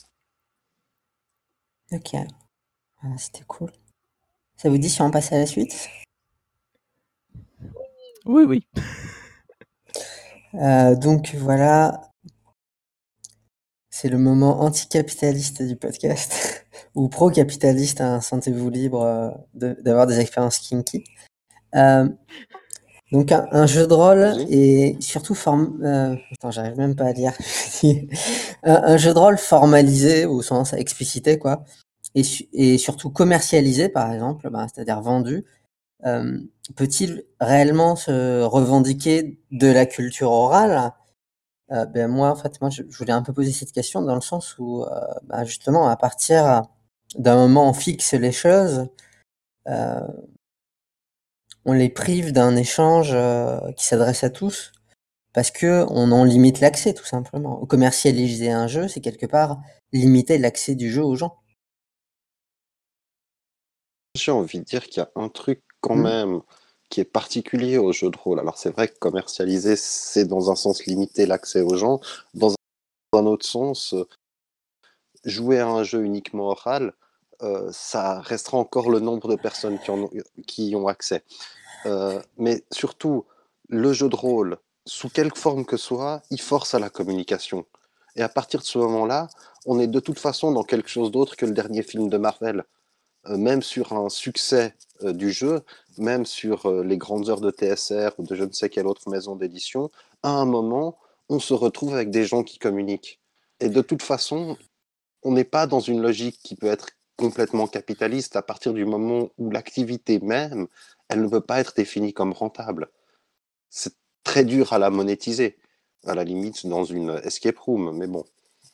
Ok. Ah, c'était cool. Ça vous dit si on passe à la suite? Oui, oui. Donc voilà, c'est le moment anticapitaliste du podcast, ou pro-capitaliste, hein, sentez-vous libre d'avoir des expériences kinky. Euh, Donc un jeu de rôle Vas-y. et surtout attends, j'arrive même pas à lire. Un jeu de rôle formalisé au sens explicité quoi, et surtout commercialisé par exemple, ben, c'est-à-dire vendu, euh, peut-il réellement se revendiquer de la culture orale? Ben moi en fait je voulais un peu poser cette question dans le sens où ben, justement à partir d'un moment où on fixe les choses, euh, on les prive d'un échange qui s'adresse à tous. Parce que on en limite l'accès, tout simplement. Commercialiser un jeu, c'est quelque part limiter l'accès du jeu aux gens. J'ai envie de dire qu'il y a un truc quand Hmm. même qui est particulier au jeu de rôle. Alors c'est vrai que commercialiser, c'est dans un sens limiter l'accès aux gens. Dans un autre sens, jouer à un jeu uniquement oral, ça restera encore le nombre de personnes qui y ont accès. Mais surtout, le jeu de rôle, sous quelque forme que soit, il force à la communication. Et à partir de ce moment-là, on est de toute façon dans quelque chose d'autre que le dernier film de Marvel. Même sur un succès du jeu, même sur les grandes heures de TSR ou de je ne sais quelle autre maison d'édition, à un moment, on se retrouve avec des gens qui communiquent. Et de toute façon, on n'est pas dans une logique qui peut être complètement capitaliste à partir du moment où l'activité même, elle ne peut pas être définie comme rentable. C'est très dur à la monétiser, à la limite dans une escape room, mais bon.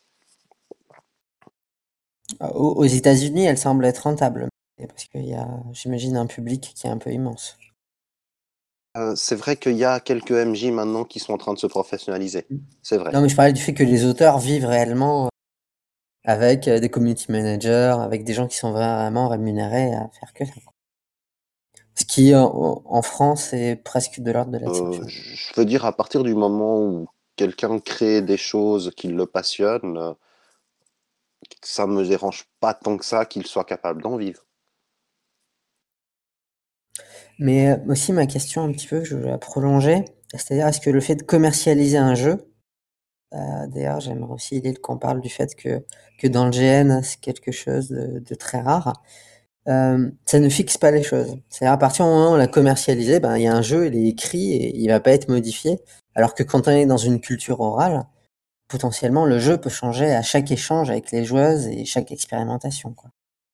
Aux États-Unis, elle semble être rentable, parce qu'il y a, j'imagine, un public qui est un peu immense. C'est vrai qu'il y a quelques MJ maintenant qui sont en train de se professionnaliser. C'est vrai. Non, mais je parlais du fait que les auteurs vivent réellement avec des community managers, avec des gens qui sont vraiment rémunérés à faire que ça. Ce qui, en France, est presque de l'ordre de l'exception. Je veux dire, à partir du moment où quelqu'un crée des choses qui le passionnent, ça me dérange pas tant que ça qu'il soit capable d'en vivre. Mais aussi, ma question, un petit peu, je vais la prolonger. C'est-à-dire, est-ce que le fait de commercialiser un jeu, d'ailleurs, j'aimerais aussi qu'on parle du fait que dans le GN, c'est quelque chose de très rare. Ça ne fixe pas les choses. C'est-à-dire, à partir du moment où on l'a commercialisé, ben, il y a un jeu, il est écrit et il va pas être modifié. Alors que quand on est dans une culture orale, potentiellement, le jeu peut changer à chaque échange avec les joueuses et chaque expérimentation, quoi.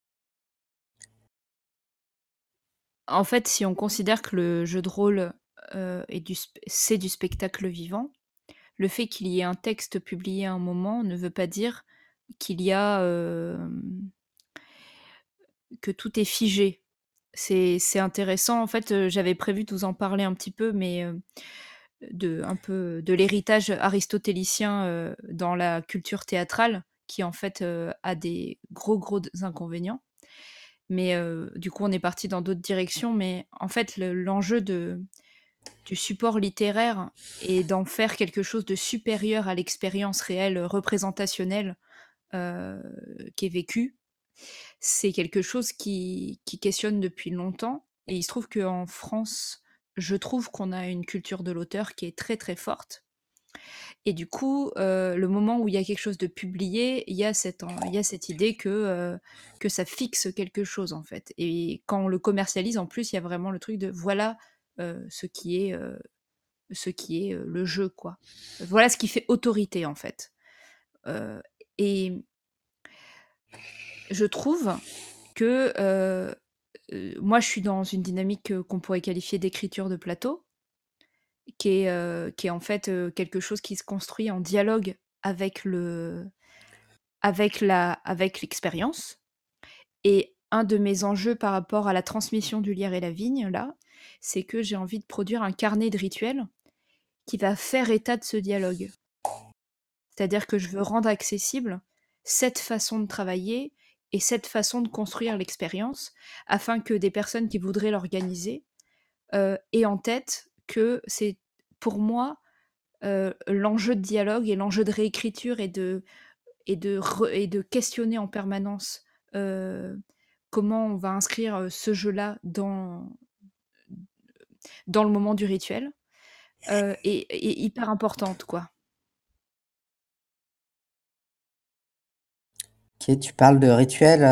En fait, si on considère que le jeu de rôle c'est du spectacle vivant, le fait qu'il y ait un texte publié à un moment ne veut pas dire qu'il y a que tout est figé. C'est intéressant. En fait, j'avais prévu de vous en parler un petit peu, mais un peu de l'héritage aristotélicien dans la culture théâtrale, qui en fait a des gros inconvénients. Mais du coup, on est parti dans d'autres directions. Mais en fait, l'enjeu du support littéraire est d'en faire quelque chose de supérieur à l'expérience réelle représentationnelle qui est vécue. C'est quelque chose qui questionne depuis longtemps. Et il se trouve qu'en France, je trouve qu'on a une culture de l'auteur qui est très forte. Et du coup, le moment où il y a quelque chose de publié, il y a cette idée que ça fixe quelque chose, en fait. Et quand on le commercialise, en plus, il y a vraiment le truc de voilà ce qui est, le jeu, quoi. Voilà ce qui fait autorité, en fait. Et je trouve que moi, je suis dans une dynamique qu'on pourrait qualifier d'écriture de plateau, qui est en fait quelque chose qui se construit en dialogue avec l'expérience. Et un de mes enjeux par rapport à la transmission du lierre et la vigne, là, c'est que j'ai envie de produire un carnet de rituels qui va faire état de ce dialogue. C'est-à-dire que je veux rendre accessible cette façon de travailler et cette façon de construire l'expérience, afin que des personnes qui voudraient l'organiser aient en tête que c'est, pour moi, l'enjeu de dialogue et l'enjeu de réécriture et de questionner en permanence comment on va inscrire ce jeu-là dans le moment du rituel est hyper importante, quoi. Ok, tu parles de rituel,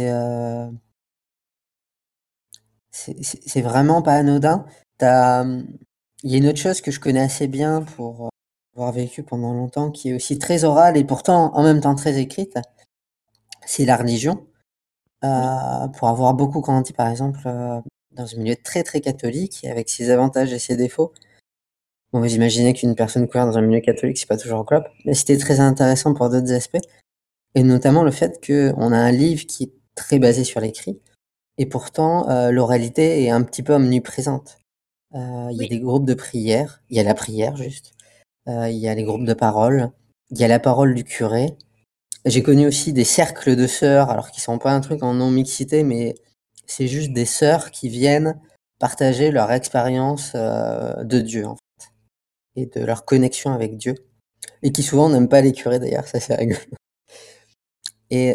c'est vraiment pas anodin. Il y a une autre chose que je connais assez bien pour avoir vécu pendant longtemps, qui est aussi très orale et pourtant en même temps très écrite, c'est la religion. Pour avoir beaucoup grandi, par exemple, dans un milieu très catholique, et avec ses avantages et ses défauts. Bon, j'imaginais qu'une personne queer dans un milieu catholique, c'est pas toujours club, mais c'était très intéressant pour d'autres aspects, et notamment le fait qu'on a un livre qui est très basé sur l'écrit, et pourtant l'oralité est un petit peu omniprésente. Il y a Oui. des groupes de prière, il y a la prière juste, il y a les groupes de parole, il y a la parole du curé. J'ai connu aussi des cercles de sœurs, alors qui sont pas un truc en non-mixité, mais c'est juste des sœurs qui viennent partager leur expérience de Dieu, en fait, et de leur connexion avec Dieu, et qui souvent n'aiment pas les curés d'ailleurs, ça c'est rigolo. Et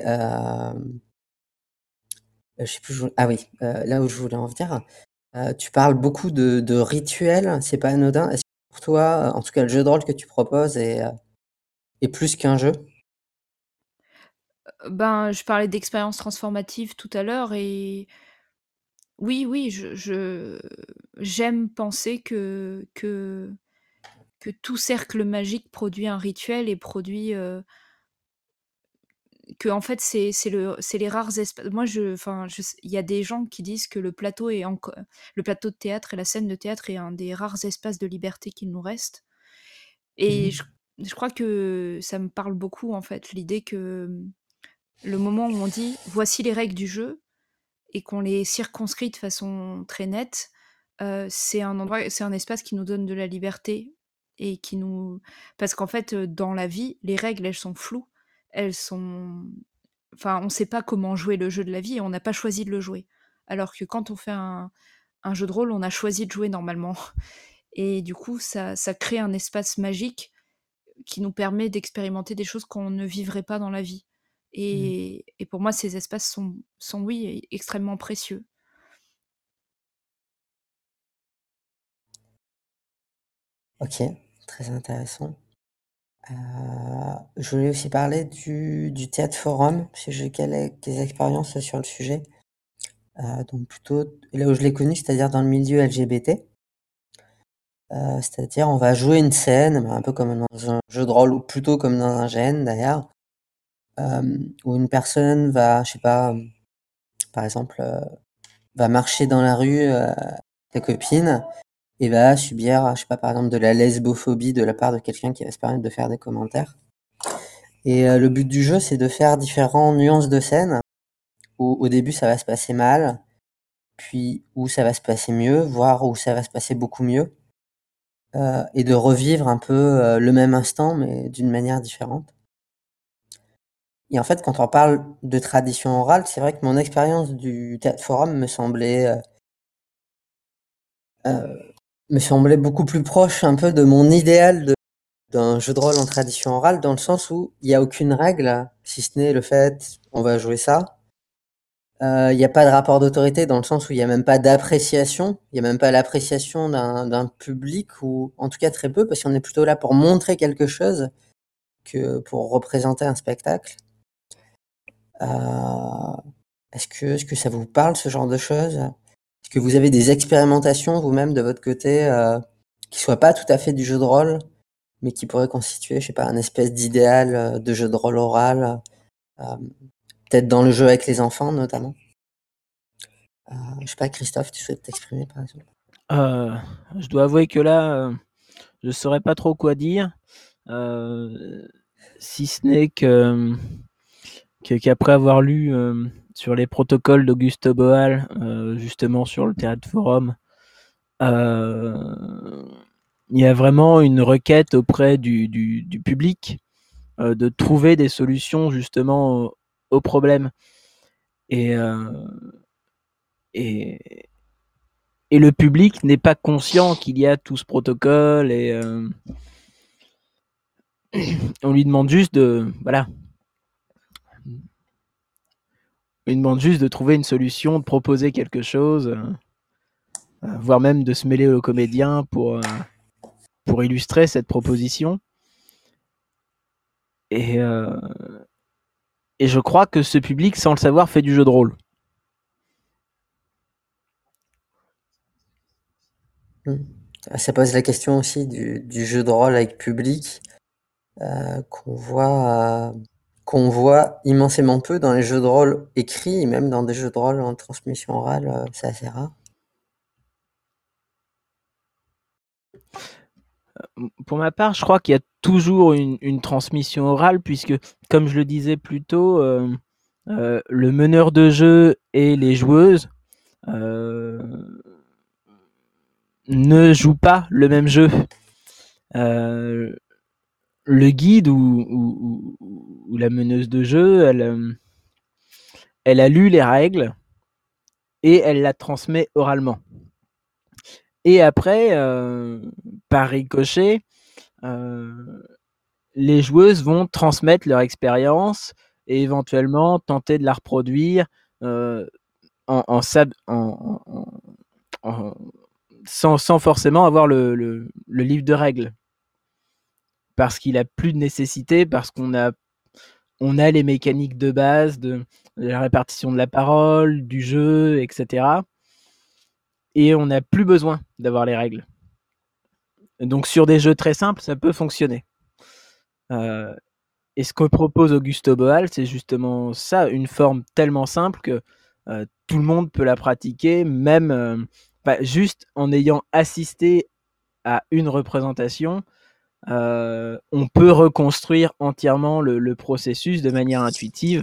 je sais plus, ah oui, là où je voulais en venir, tu parles beaucoup de rituels, c'est pas anodin. Est-ce que pour toi, en tout cas le jeu de rôle que tu proposes est plus qu'un jeu? Ben, je parlais d'expérience transformative tout à l'heure et oui, oui, j'aime penser que tout cercle magique produit un rituel et produit, que en fait c'est les rares espaces. Moi enfin il y a des gens qui disent que le plateau de théâtre et la scène de théâtre est un des rares espaces de liberté qu'il nous reste. Et Mmh. je crois que ça me parle beaucoup en fait, l'idée que le moment où on dit voici les règles du jeu et qu'on les circonscrit de façon très nette, c'est un espace qui nous donne de la liberté et qui nous parce qu'en fait, dans la vie, les règles, elles sont floues. Elles sont Enfin, on sait pas comment jouer le jeu de la vie et on n'a pas choisi de le jouer. Alors que quand on fait un jeu de rôle, on a choisi de jouer normalement et du coup, ça crée un espace magique qui nous permet d'expérimenter des choses qu'on ne vivrait pas dans la vie Mmh. et pour moi, ces espaces oui, extrêmement précieux. OK, très intéressant. Je voulais aussi parler du théâtre forum, parce que j'ai quelques expériences sur le sujet. Donc plutôt là où je l'ai connu, c'est-à-dire dans le milieu LGBT. C'est-à-dire on va jouer une scène, un peu comme dans un jeu de rôle ou plutôt comme dans un GN d'ailleurs, où une personne va, je sais pas, par exemple, va marcher dans la rue, sa copine et va subir, je sais pas, par exemple de la lesbophobie de la part de quelqu'un qui va se permettre de faire des commentaires. Et le but du jeu, c'est de faire différentes nuances de scène où au début ça va se passer mal, puis où ça va se passer mieux, voire où ça va se passer beaucoup mieux, et de revivre un peu, le même instant mais d'une manière différente. Et en fait, quand on parle de tradition orale, c'est vrai que mon expérience du théâtre forum me semblait beaucoup plus proche un peu de mon idéal d'un jeu de rôle en tradition orale, dans le sens où il y a aucune règle, si ce n'est le fait: on va jouer ça. Il y a pas de rapport d'autorité dans le sens où il y a même pas d'appréciation. Il y a même pas l'appréciation d'un public ou en tout cas très peu, parce qu'on est plutôt là pour montrer quelque chose que pour représenter un spectacle. Heu, est-ce que ça vous parle ce genre de choses? Est-ce que vous avez des expérimentations vous-même de votre côté, qui soient pas tout à fait du jeu de rôle, mais qui pourraient constituer, je sais pas, un espèce d'idéal, de jeu de rôle oral, peut-être dans le jeu avec les enfants notamment? Je sais pas, Christophe, tu souhaites t'exprimer par exemple? Euh, je dois avouer que là, je saurais pas trop quoi dire, si ce n'est qu'après avoir lu sur les protocoles d'Augusto Boal, justement sur le théâtre forum, il y a vraiment une requête auprès du public de trouver des solutions justement aux problèmes. Et, et, et le public n'est pas conscient qu'il y a tout ce protocole et on lui demande juste de trouver une solution, de proposer quelque chose, voire même de se mêler aux comédiens pour illustrer cette proposition. Et, et je crois que ce public, sans le savoir, fait du jeu de rôle. Mmh. Ça pose la question aussi du jeu de rôle avec public, qu'on voit immensément peu dans les jeux de rôle écrits et même dans des jeux de rôle en transmission orale, c'est assez rare. Pour ma part, je crois qu'il y a toujours une transmission orale, puisque, comme je le disais plus tôt, le meneur de jeu et les joueuses ne jouent pas le même jeu. Le guide ou la meneuse de jeu, elle a lu les règles et elle la transmet oralement. Et après, par ricochet, les joueuses vont transmettre leur expérience et éventuellement tenter de la reproduire sans forcément avoir le livre de règles. Parce qu'il a plus de nécessité, parce qu'on a les mécaniques de base de la répartition de la parole, du jeu, etc. Et on n'a plus besoin d'avoir les règles. Donc sur des jeux très simples, ça peut fonctionner. Et ce que propose Augusto Boal, c'est justement ça, une forme tellement simple que tout le monde peut la pratiquer, même juste en ayant assisté à une représentation. On peut reconstruire entièrement le processus de manière intuitive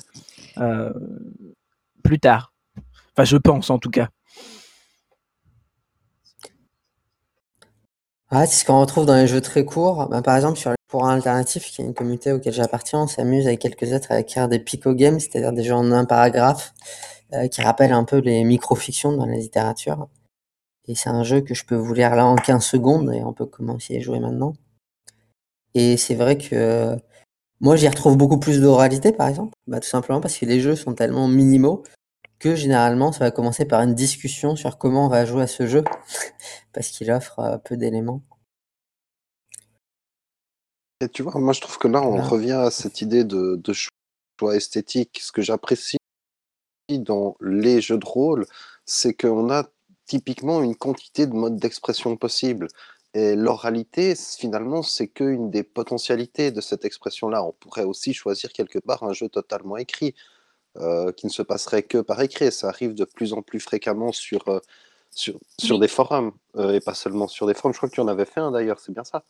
plus tard. Enfin, je pense en tout cas. Ouais, c'est ce qu'on retrouve dans les jeux très courts. Par exemple, sur les cours alternatifs, qui est une communauté auquel j'appartiens, on s'amuse avec quelques autres à écrire des pico games, c'est-à-dire des jeux en un paragraphe, qui rappellent un peu les micro-fictions dans la littérature. Et c'est un jeu que je peux vous lire là en 15 secondes et on peut commencer à y jouer maintenant. Et c'est vrai que moi, j'y retrouve beaucoup plus d'oralité, par exemple. Tout simplement parce que les jeux sont tellement minimaux que généralement, ça va commencer par une discussion sur comment on va jouer à ce jeu, parce qu'il offre peu d'éléments. Et tu vois, moi je trouve que là on Voilà. revient à cette idée de choix esthétique. Ce que j'apprécie dans les jeux de rôle, c'est qu'on a typiquement une quantité de modes d'expression possibles. Et l'oralité, finalement, c'est qu'une des potentialités de cette expression-là. On pourrait aussi choisir quelque part un jeu totalement écrit, qui ne se passerait que par écrit. Ça arrive de plus en plus fréquemment sur Oui. des forums, et pas seulement sur des forums. Je crois que tu en avais fait un d'ailleurs, c'est bien ça?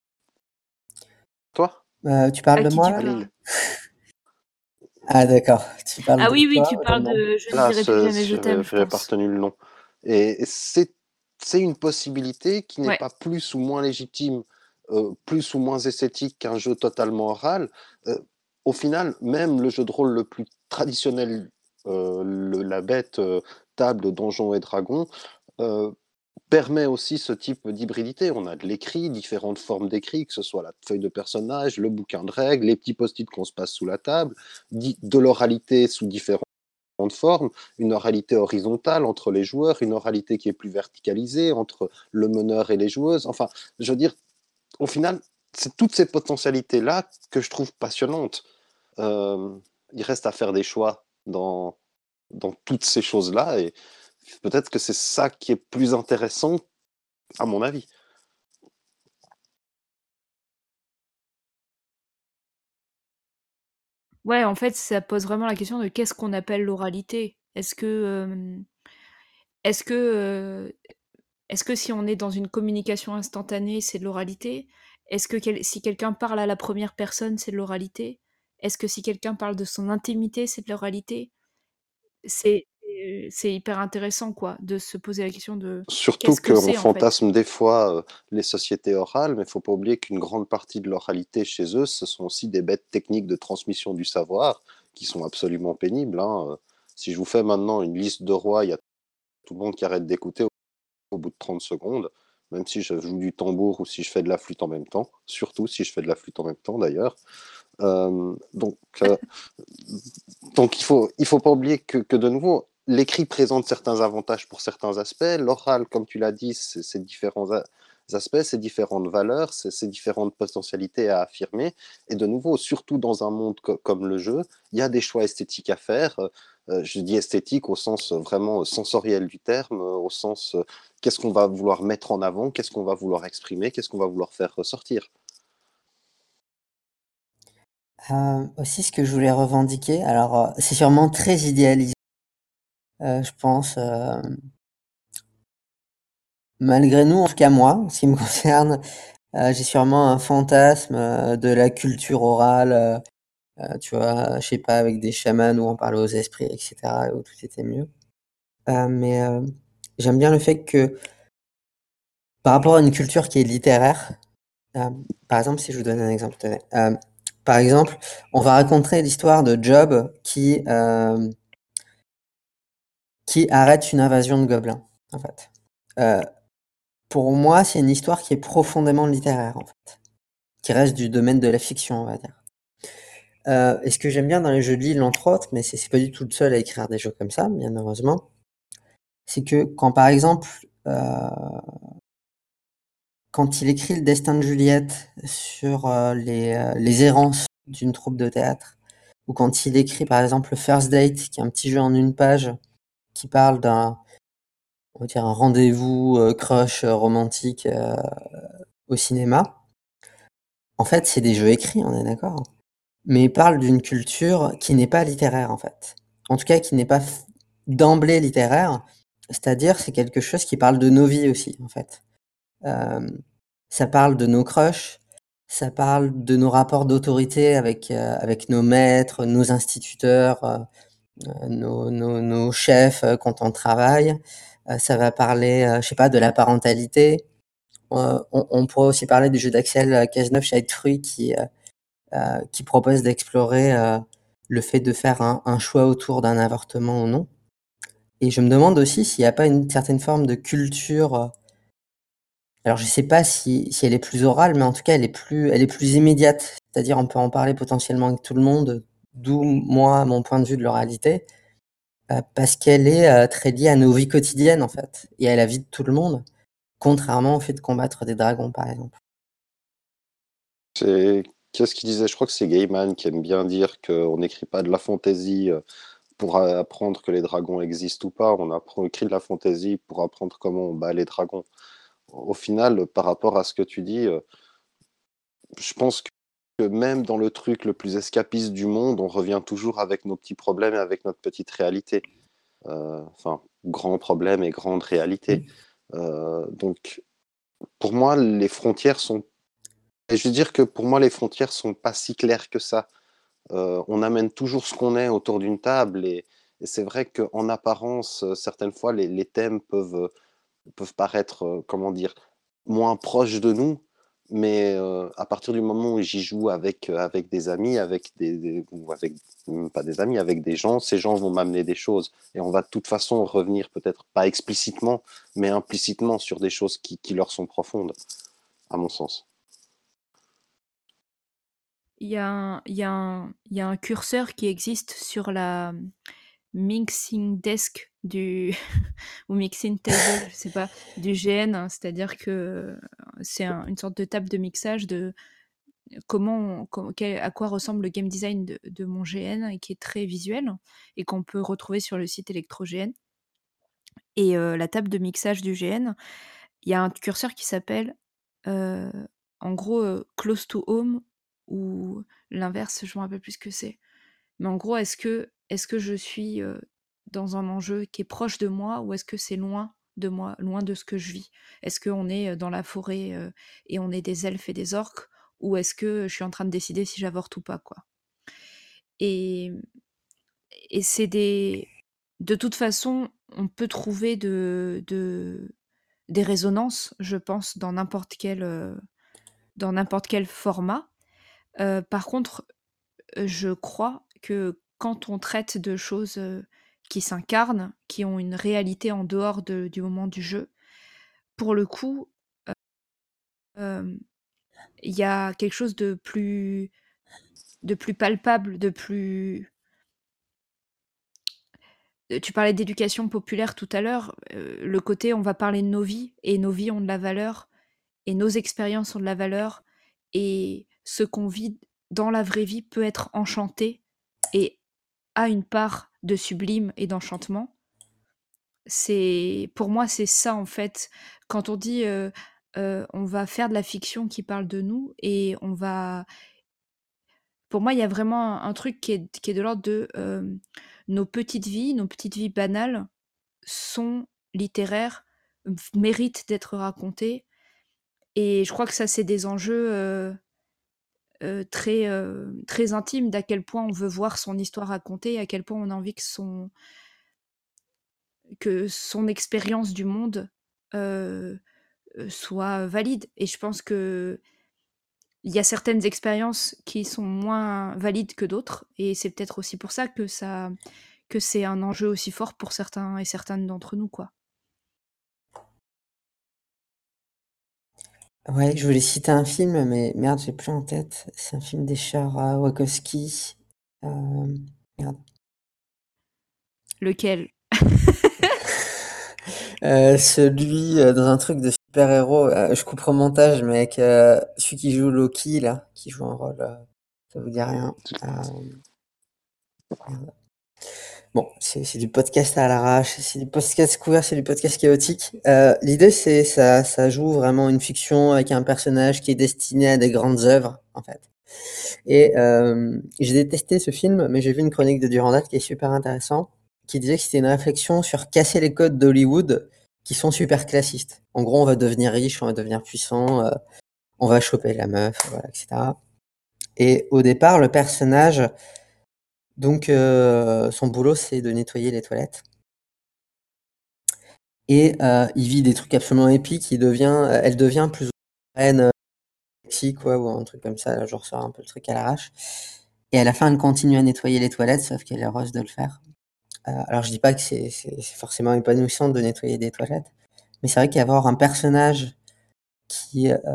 Toi? Tu parles À de qui moi tu là? À parles? Lille. Ah d'accord, tu parles Ah de oui, oui, toi tu ou de parles moi? de Je ne Là, dirai plus jamais je t'aime, je j'avais pas pense. retenu le nom. Et c'est une possibilité qui n'est Ouais. pas plus ou moins légitime, plus ou moins esthétique qu'un jeu totalement oral. Au final, même le jeu de rôle le plus traditionnel, la bête table Donjons et Dragons, euh, permet aussi ce type d'hybridité. On a de l'écrit, différentes formes d'écrit, que ce soit la feuille de personnage, le bouquin de règles, les petits post-it qu'on se passe sous la table, de l'oralité sous différentes formes, une oralité horizontale entre les joueurs, une oralité qui est plus verticalisée entre le meneur et les joueuses. Enfin, je veux dire, au final, c'est toutes ces potentialités-là que je trouve passionnantes. Il reste à faire des choix dans toutes ces choses-là et peut-être que c'est ça qui est plus intéressant, à mon avis. Ouais, en fait, ça pose vraiment la question de qu'est-ce qu'on appelle l'oralité? Est-ce que, est-ce que si on est dans une communication instantanée, c'est de l'oralité? Est-ce que si quelqu'un parle à la première personne, c'est de l'oralité? Est-ce que si quelqu'un parle de son intimité, c'est de l'oralité? C'est hyper intéressant, quoi, de se poser la question de Surtout qu'est-ce que qu'on c'est, en fait? fantasme des fois les sociétés orales, mais il ne faut pas oublier qu'une grande partie de l'oralité chez eux, ce sont aussi des bêtes techniques de transmission du savoir qui sont absolument pénibles. Hein. Si je vous fais maintenant une liste de rois, il y a tout le monde qui arrête d'écouter au bout de 30 secondes, même si je joue du tambour ou si je fais de la flûte en même temps, surtout si je fais de la flûte en même temps d'ailleurs. Euh, donc, euh, donc il faut pas oublier que de nouveau, l'écrit présente certains avantages pour certains aspects. L'oral, comme tu l'as dit, c'est différents aspects, c'est différentes valeurs, c'est différentes potentialités à affirmer. Et de nouveau, surtout dans un monde comme le jeu, il y a des choix esthétiques à faire. Je dis esthétique au sens vraiment sensoriel du terme, au sens qu'est-ce qu'on va vouloir mettre en avant, qu'est-ce qu'on va vouloir exprimer, qu'est-ce qu'on va vouloir faire ressortir. Aussi ce que je voulais revendiquer, alors c'est sûrement très idéalisé, je pense, malgré nous, en tout cas moi, en ce qui me concerne, j'ai sûrement un fantasme de la culture orale, tu vois, je sais pas, avec des chamans où on parlait aux esprits, etc., où tout était mieux. Mais j'aime bien le fait que par rapport à une culture qui est littéraire, par exemple, si je vous donne un exemple, tenez, par exemple, on va raconter l'histoire de Job qui arrête une invasion de gobelins, en fait. pour moi, c'est une histoire qui est profondément littéraire, en fait, qui reste du domaine de la fiction, on va dire. Et ce que j'aime bien dans les jeux de Lille, entre autres, mais c'est pas du tout le seul à écrire des jeux comme ça, bien heureusement, c'est que quand, par exemple, quand il écrit le destin de Juliette sur les errances d'une troupe de théâtre, ou quand il écrit, par exemple, le First Date, qui est un petit jeu en une page, qui parle on va dire, un rendez-vous crush romantique au cinéma, en fait, c'est des jeux écrits, on est d'accord. Mais il parle d'une culture qui n'est pas littéraire, en fait. En tout cas, qui n'est pas d'emblée littéraire. C'est-à-dire, c'est quelque chose qui parle de nos vies aussi, en fait. Euh, Ça parle de nos crushs, ça parle de nos rapports d'autorité avec nos maîtres, nos instituteurs, nos chefs quand on travaille. Ça va parler, je sais pas, de la parentalité. On pourrait aussi parler du jeu d'Axel Cazeneuve chez Fruit qui propose d'explorer le fait de faire un choix autour d'un avortement ou non. Et je me demande aussi s'il n'y a pas une certaine forme de culture. Alors je sais pas si elle est plus orale, mais en tout cas elle est plus immédiate. C'est-à-dire on peut en parler potentiellement avec tout le monde, d'où moi mon point de vue de l'oralité, parce qu'elle est très liée à nos vies quotidiennes en fait, et à la vie de tout le monde, contrairement au fait de combattre des dragons par exemple. C'est qu'est-ce qu'il disait? Je crois que c'est Gaiman qui aime bien dire qu'on n'écrit pas de la fantaisie pour apprendre que les dragons existent ou pas. Écrit de la fantaisie pour apprendre comment on bat les dragons. Au final, par rapport à ce que tu dis, je pense que même dans le truc le plus escapiste du monde, on revient toujours avec nos petits problèmes et avec notre petite réalité. Enfin, grands problèmes et grande réalité. Donc, pour moi, les frontières sont. Et je veux dire que pour moi, les frontières sont pas si claires que ça. On amène toujours ce qu'on est autour d'une table et c'est vrai qu'en apparence, certaines fois, les thèmes peuvent paraître, comment dire, moins proches de nous, mais à partir du moment où j'y joue avec des amis, ou avec même pas des amis, avec des gens, ces gens vont m'amener des choses et on va de toute façon revenir peut-être pas explicitement, mais implicitement sur des choses qui leur sont profondes, à mon sens. Il y a un curseur qui existe sur la mixing desk ou mixing table, je sais pas, du GN, hein. C'est-à-dire que c'est une sorte de table de mixage de à quoi ressemble le game design de mon GN et qui est très visuel et qu'on peut retrouver sur le site ElectroGN. Et la table de mixage du GN, il y a un curseur qui s'appelle, heu, en gros, close to home ou l'inverse, je me rappelle plus ce que c'est. Mais en gros, est-ce que je suis, dans un enjeu qui est proche de moi ou est-ce que c'est loin de moi, loin de ce que je vis? Est-ce qu'on est, dans la forêt, et on est des elfes et des orques ou est-ce que je suis en train de décider si j'avorte ou pas, quoi? Et c'est des de toute façon, on peut trouver des résonances, je pense, dans n'importe quel format. Par contre, je crois que quand on traite de choses, qui s'incarnent, qui ont une réalité en dehors du moment du jeu, pour le coup, hem, il y a quelque chose de plus palpable, de plus tu parlais d'éducation populaire tout à l'heure, le côté on va parler de nos vies et nos vies ont de la valeur et nos expériences ont de la valeur et ce qu'on vit dans la vraie vie peut être enchanté et a une part de sublime et d'enchantement. Pour moi, c'est ça en fait. Quand on dit on va faire de la fiction qui parle de nous et on va. Pour moi, il y a vraiment un truc qui est de l'ordre de nos petites vies banales sont littéraires, méritent d'être racontées. Et je crois que ça, c'est des enjeux très intimes d'à quel point on veut voir son histoire racontée et à quel point on a envie que son expérience du monde euh, soit valide. Et je pense que il y a certaines expériences qui sont moins valides que d'autres. Et c'est peut-être aussi pour ça que c'est un enjeu aussi fort pour certains et certaines d'entre nous, quoi. Ouais, je voulais citer un film, mais merde, j'ai plus en tête. C'est un film des frères Wachowski. Merde. Lequel? Celui dans un truc de super-héros. Je coupe au montage, mais avec celui qui joue Loki, là, qui joue un rôle. Ça vous dit rien. Merde. Bon, c'est du podcast à l'arrache, c'est du podcast couvert, c'est du podcast chaotique. L'idée, c'est ça joue vraiment une fiction avec un personnage qui est destiné à des grandes œuvres, en fait. Et j'ai détesté ce film, mais j'ai vu une chronique de Durandal qui est super intéressant, qui disait que c'était une réflexion sur casser les codes d'Hollywood qui sont super classistes. En gros, on va devenir riche, on va devenir puissant, on va choper la meuf, voilà, etc. Et au départ, le personnage, donc son boulot, c'est de nettoyer les toilettes. Et il vit des trucs absolument épiques. Elle devient plus ou moins reine Mexique, quoi, ou un truc comme ça. Là, je ressors un peu le truc à l'arrache. Et à la fin, elle continue à nettoyer les toilettes, sauf qu'elle est heureuse de le faire. Alors, je dis pas que c'est forcément épanouissant de nettoyer des toilettes, mais c'est vrai qu'avoir un personnage qui, euh,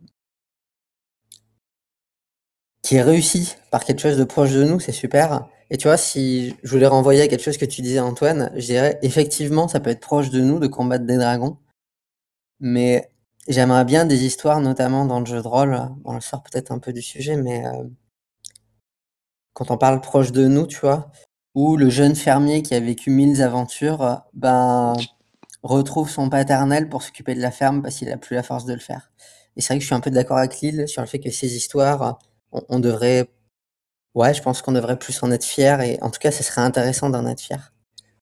qui est réussi par quelque chose de proche de nous, c'est super. Et tu vois, si je voulais renvoyer à quelque chose que tu disais, Antoine, je dirais effectivement, ça peut être proche de nous de combattre des dragons. Mais j'aimerais bien des histoires, notamment dans le jeu de rôle. On sort peut-être un peu du sujet, mais quand on parle proche de nous, tu vois, où le jeune fermier qui a vécu 1000 aventures, ben, retrouve son paternel pour s'occuper de la ferme parce qu'il a plus la force de le faire. Et c'est vrai que je suis un peu d'accord avec Lille sur le fait que ces histoires, on devrait, ouais, je pense qu'on devrait plus en être fier. Et en tout cas, ce serait intéressant d'en être fier.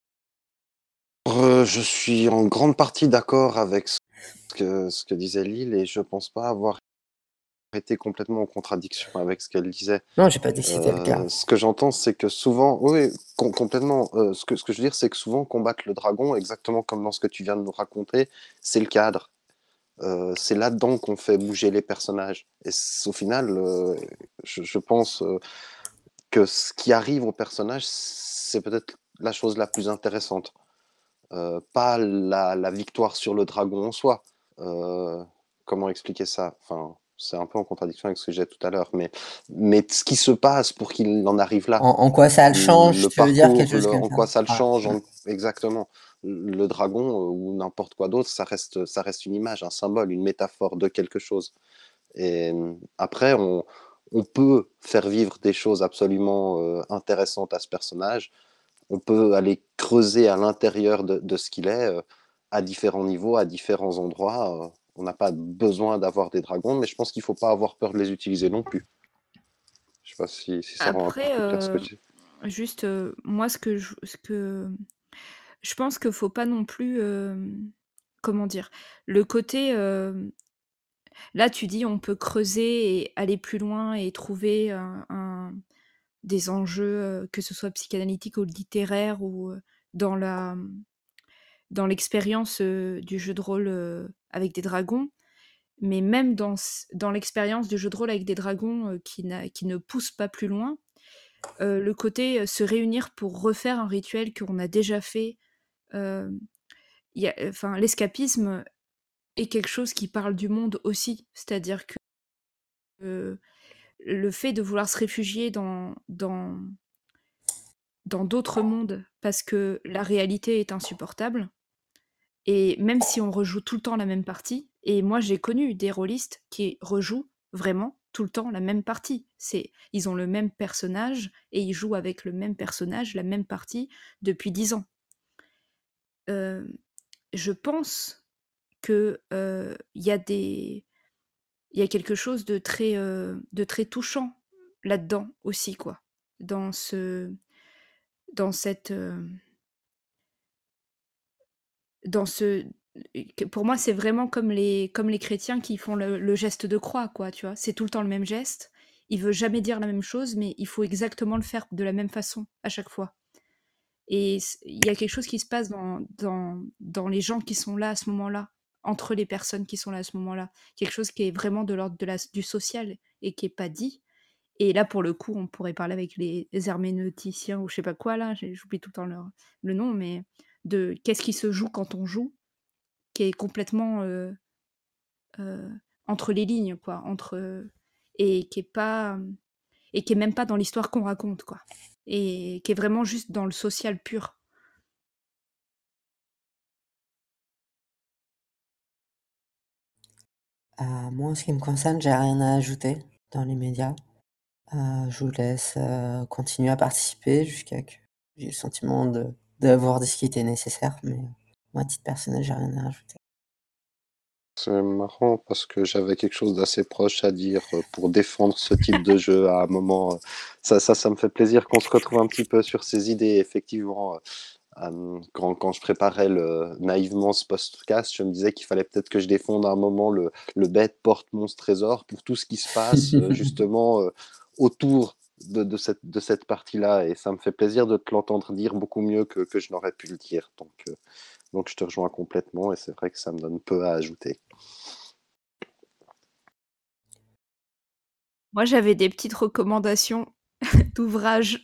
Je suis en grande partie d'accord avec ce que disait Lille et je pense pas avoir été complètement en contradiction avec ce qu'elle disait. Non, j'ai pas dit que c'était le cas. Ce que j'entends, c'est que souvent, oui, complètement. Ce que je veux dire, c'est que souvent combattre le dragon, exactement comme dans ce que tu viens de nous raconter, c'est le cadre. C'est là-dedans qu'on fait bouger les personnages. Et au final, je pense que ce qui arrive au personnage, c'est peut-être la chose la plus intéressante. Pas la victoire sur le dragon en soi. Euh, Comment expliquer ça? Enfin, c'est un peu en contradiction avec ce que j'ai tout à l'heure, mais ce qui se passe pour qu'il en arrive là, En quoi ça le change, le tu veux dire quelque parcours, chose comme en ça? quoi ça le Ah, change, exactement. Le dragon ou n'importe quoi d'autre, ça reste une image, un symbole, une métaphore de quelque chose. Et après, on peut faire vivre des choses absolument intéressantes à ce personnage. On peut aller creuser à l'intérieur de ce qu'il est, à différents niveaux, à différents endroits. On n'a pas besoin d'avoir des dragons, mais je pense qu'il ne faut pas avoir peur de les utiliser non plus. Je ne sais pas si ça rend un peu Après, plus clair ce que tu dis. juste, moi, ce que je pense qu'il faut pas non plus, comment dire? Le côté, là, tu dis, on peut creuser et aller plus loin et trouver des enjeux, que ce soit psychanalytiques ou littéraires ou, dans la, dans l'expérience, du jeu de rôle, avec des dragons. Mais même dans l'expérience du jeu de rôle avec des dragons, qui ne pousse pas plus loin, le côté, se réunir pour refaire un rituel qu'on a déjà fait, hem, enfin, l'escapisme est quelque chose qui parle du monde aussi. C'est-à-dire que, le fait de vouloir se réfugier dans d'autres mondes parce que la réalité est insupportable, et même si on rejoue tout le temps la même partie, et moi j'ai connu des rôlistes qui rejouent vraiment tout le temps la même partie. Ils ont le même personnage et ils jouent avec le même personnage, la même partie depuis 10 ans. Euh, je pense que il y a quelque chose de très touchant là-dedans aussi, quoi. Dans ce, dans cette, dans ce pour moi, c'est vraiment comme les chrétiens qui font le geste de croix, quoi, tu vois? C'est tout le temps le même geste. Il veut jamais dire la même chose, mais il faut exactement le faire de la même façon à chaque fois. Et il y a quelque chose qui se passe dans les gens qui sont là à ce moment-là, entre les personnes qui sont là à ce moment-là. Quelque chose qui est vraiment de l'ordre du social et qui est pas dit. Et là, pour le coup, on pourrait parler avec les herméneuticiens ou je sais pas quoi là, j'oublie tout le temps le nom, mais de qu'est-ce qui se joue quand on joue, qui est complètement, heu, entre les lignes, quoi, et qui est même pas dans l'histoire qu'on raconte, quoi, et qui est vraiment juste dans le social pur. Moi, en ce qui me concerne, j'ai rien à ajouter dans les médias. Je vous laisse continuer à participer jusqu'à que j'ai le sentiment d'avoir dit ce qui était nécessaire, mais moi, à titre personnel, j'ai rien à rajouter. C'est marrant parce que j'avais quelque chose d'assez proche à dire pour défendre ce type de jeu à un moment. Ça me fait plaisir qu'on se retrouve un petit peu sur ces idées. Effectivement, quand je préparais naïvement ce podcast, je me disais qu'il fallait peut-être que je défende à un moment le bête porte-monstre trésor pour tout ce qui se passe justement autour de cette partie-là. Et ça me fait plaisir de te l'entendre dire beaucoup mieux que je n'aurais pu le dire. Donc je te rejoins complètement et c'est vrai que ça me donne peu à ajouter. Moi, j'avais des petites recommandations d'ouvrages.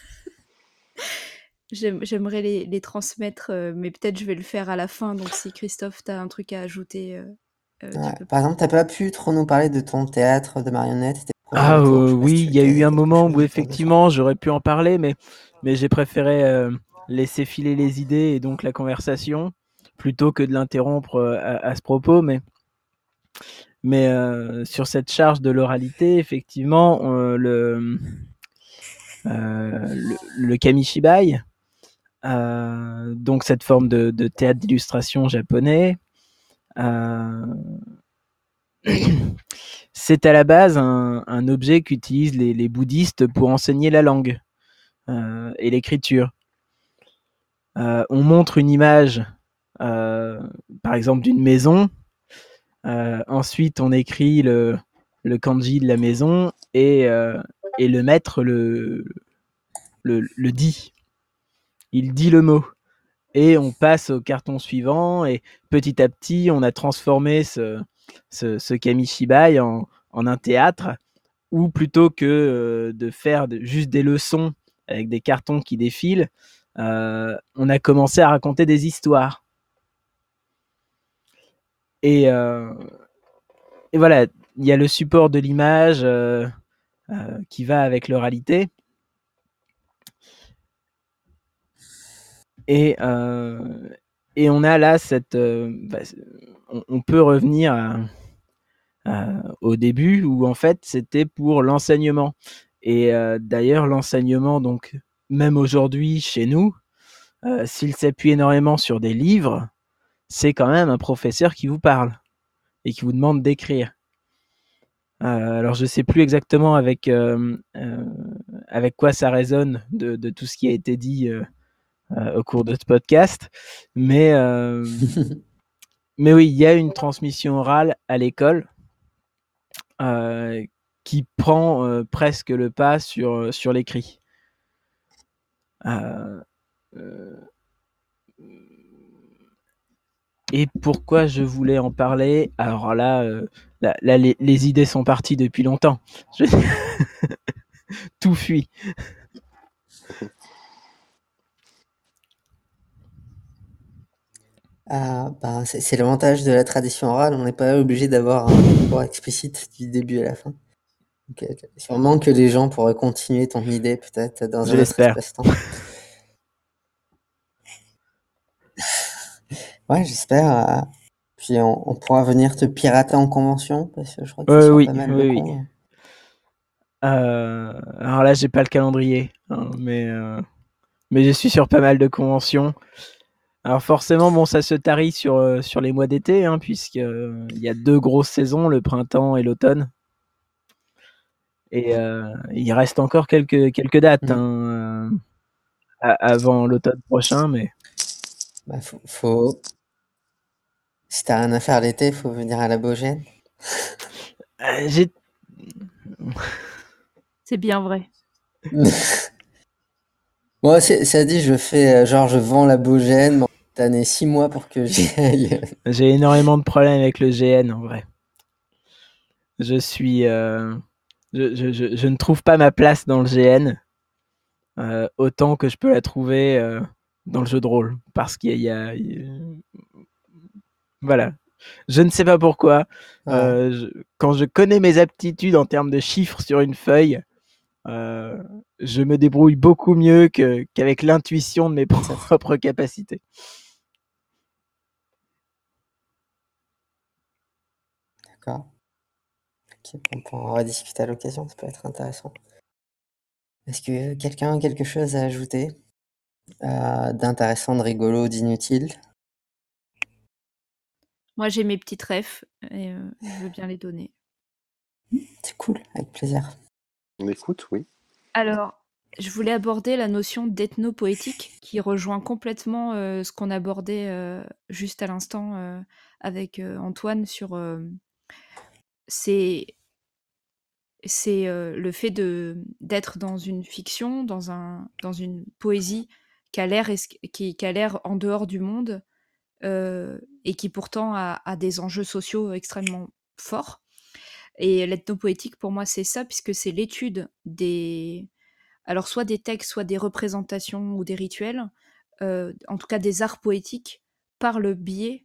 J'aimerais les transmettre, mais peut-être je vais le faire à la fin. Donc si Christophe, tu as un truc à ajouter, Ouais. tu peux. Par exemple, t'as pas pu trop nous parler de ton théâtre de marionnettes et tes projets Ah autour. Je sais pas si oui, tu il veux y a eu caser un quelque moment chose où autour de ça. effectivement j'aurais pu en parler, mais j'ai préféré laisser filer les idées et donc la conversation plutôt que de l'interrompre à ce propos. Mais sur cette charge de l'oralité, effectivement, le kamishibai, donc cette forme de théâtre d'illustration japonais, c'est à la base un objet qu'utilisent les bouddhistes pour enseigner la langue et l'écriture. On montre une image, par exemple, d'une maison. Ensuite, on écrit le kanji de la maison et le maître le dit. Il dit le mot. Et on passe au carton suivant et petit à petit, on a transformé ce kamishibai en un théâtre où plutôt que de faire juste des leçons avec des cartons qui défilent, on a commencé à raconter des histoires. Et voilà, il y a le support de l'image qui va avec l'oralité. Et on a là on peut revenir au début où en fait c'était pour l'enseignement. Et d'ailleurs l'enseignement, donc même aujourd'hui chez nous, s'il s'appuie énormément sur des livres, c'est quand même un professeur qui vous parle et qui vous demande d'écrire. Alors je sais plus exactement avec quoi ça résonne de tout ce qui a été dit au cours de ce podcast, mais oui, il y a une transmission orale à l'école qui prend presque le pas sur l'écrit. Et pourquoi je voulais en parler? Alors là, les idées sont parties depuis longtemps. Tout fuit. C'est l'avantage de la tradition orale, on n'est pas obligé d'avoir un discours explicite du début à la fin. Donc, sûrement que les gens pourraient continuer ton idée peut-être dans Je un autre l'espère. espace-temps. Ouais, j'espère. Puis on pourra venir te pirater en convention, parce que je crois que c'est sur Oui, pas mal de oui. cons. Alors là, j'ai pas le calendrier, hein, mais je suis sur pas mal de conventions. Alors forcément, bon, ça se tarit sur les mois d'été, hein, puisqu'il y a 2 grosses saisons, le printemps et l'automne. Et il reste encore quelques dates hein, avant l'automne prochain, mais Bah, si t'as rien à faire l'été, faut venir à la Baugène. j'ai C'est bien vrai. Moi, ça dit, je fais genre je vends la Baugène, mais t'as année 6 mois pour que j'y aille. j'ai énormément de problèmes avec le GN en vrai. Je suis je ne trouve pas ma place dans le GN autant que je peux la trouver dans le jeu de rôle, parce qu'il y a voilà, Je ne sais pas pourquoi. Ouais. Quand je connais mes aptitudes en termes de chiffres sur une feuille, je me débrouille beaucoup mieux qu'avec l'intuition de mes propres capacités. D'accord. Ok, on pourra en rediscuter à l'occasion, ça peut être intéressant. Est-ce que quelqu'un a quelque chose à ajouter d'intéressant, de rigolo, d'inutile? Moi, j'ai mes petites refs et je veux bien les donner. C'est cool, avec plaisir. On écoute, oui. Alors, je voulais aborder la notion d'ethnopoétique qui rejoint complètement ce qu'on abordait juste à l'instant avec Antoine sur c'est le fait d'être dans une fiction, dans une poésie qui a l'air en dehors du monde et qui pourtant a des enjeux sociaux extrêmement forts. Et l'ethnopoétique, pour moi, c'est ça, puisque c'est l'étude alors soit des textes, soit des représentations ou des rituels, en tout cas des arts poétiques, par le biais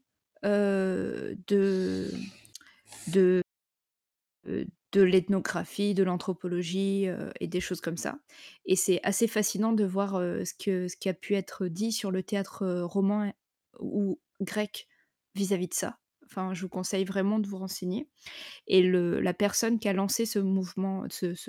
de, de, de l'ethnographie, de l'anthropologie et des choses comme ça. Et c'est assez fascinant de voir ce qui a pu être dit sur le théâtre roman ou grec vis-à-vis de ça. Enfin, je vous conseille vraiment de vous renseigner. Et la personne qui a lancé ce mouvement,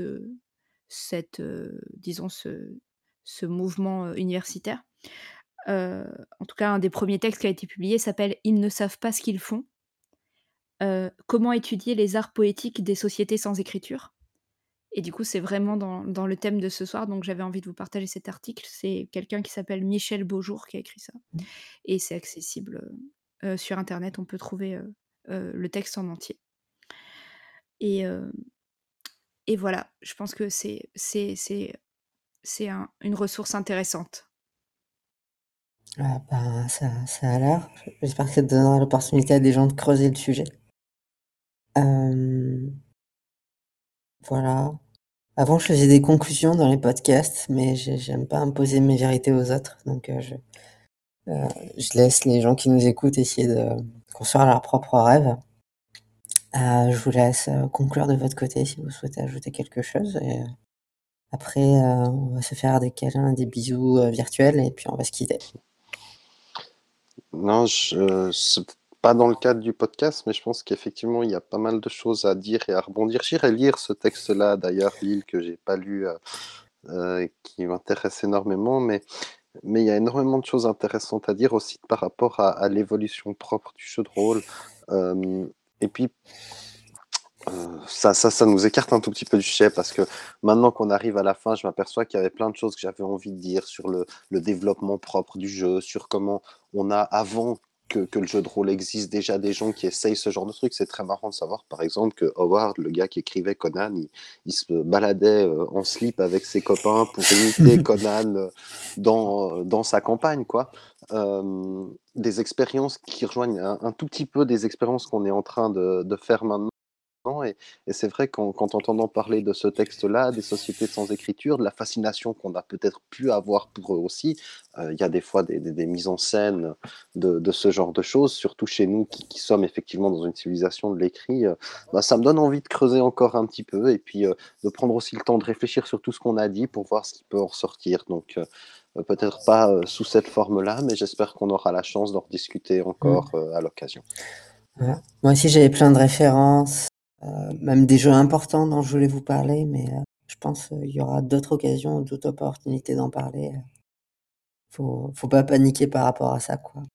disons ce mouvement universitaire, en tout cas un des premiers textes qui a été publié s'appelle Ils ne savent pas ce qu'ils font. Comment étudier les arts poétiques des sociétés sans écriture. Et du coup, c'est vraiment dans le thème de ce soir, donc j'avais envie de vous partager cet article. C'est quelqu'un qui s'appelle Michel Beaujour qui a écrit ça. Et c'est accessible sur internet, on peut trouver le texte en entier. Et, et voilà, je pense que c'est une ressource intéressante. Ah, ben, ça a l'air. J'espère que ça donnera l'opportunité à des gens de creuser le sujet. Voilà. Avant, je faisais des conclusions dans les podcasts, mais j'aime pas imposer mes vérités aux autres, donc je laisse les gens qui nous écoutent essayer de construire leurs propres rêves. Je vous laisse conclure de votre côté si vous souhaitez ajouter quelque chose. Et après, on va se faire des câlins, des bisous virtuels, et puis on va se quitter. Non, c'est pas dans le cadre du podcast, mais je pense qu'effectivement, il y a pas mal de choses à dire et à rebondir. J'irai lire ce texte-là, d'ailleurs, Lille, que j'ai pas lu, qui m'intéresse énormément, mais il y a énormément de choses intéressantes à dire aussi par rapport à l'évolution propre du jeu de rôle. Et puis, ça nous écarte un tout petit peu du sujet parce que maintenant qu'on arrive à la fin, je m'aperçois qu'il y avait plein de choses que j'avais envie de dire sur le développement propre du jeu, sur comment on a, avant que le jeu de rôle existe, déjà des gens qui essayent ce genre de trucs. C'est très marrant de savoir, par exemple, que Howard, le gars qui écrivait Conan, il se baladait en slip avec ses copains pour imiter Conan dans sa campagne, quoi. Des expériences qui rejoignent un tout petit peu des expériences qu'on est en train de faire maintenant. Et c'est vrai qu'en entendant parler de ce texte-là, des sociétés sans écriture, de la fascination qu'on a peut-être pu avoir pour eux aussi, il y a des fois des mises en scène de ce genre de choses, surtout chez nous qui sommes effectivement dans une civilisation de l'écrit. Bah, ça me donne envie de creuser encore un petit peu et puis de prendre aussi le temps de réfléchir sur tout ce qu'on a dit pour voir ce qui peut en ressortir. Donc peut-être pas sous cette forme-là, mais j'espère qu'on aura la chance d'en rediscuter encore à l'occasion. Voilà. Moi aussi, j'avais plein de références, même des jeux importants dont je voulais vous parler, mais je pense qu'il y aura d'autres occasions, d'autres opportunités d'en parler. Faut pas paniquer par rapport à ça, quoi.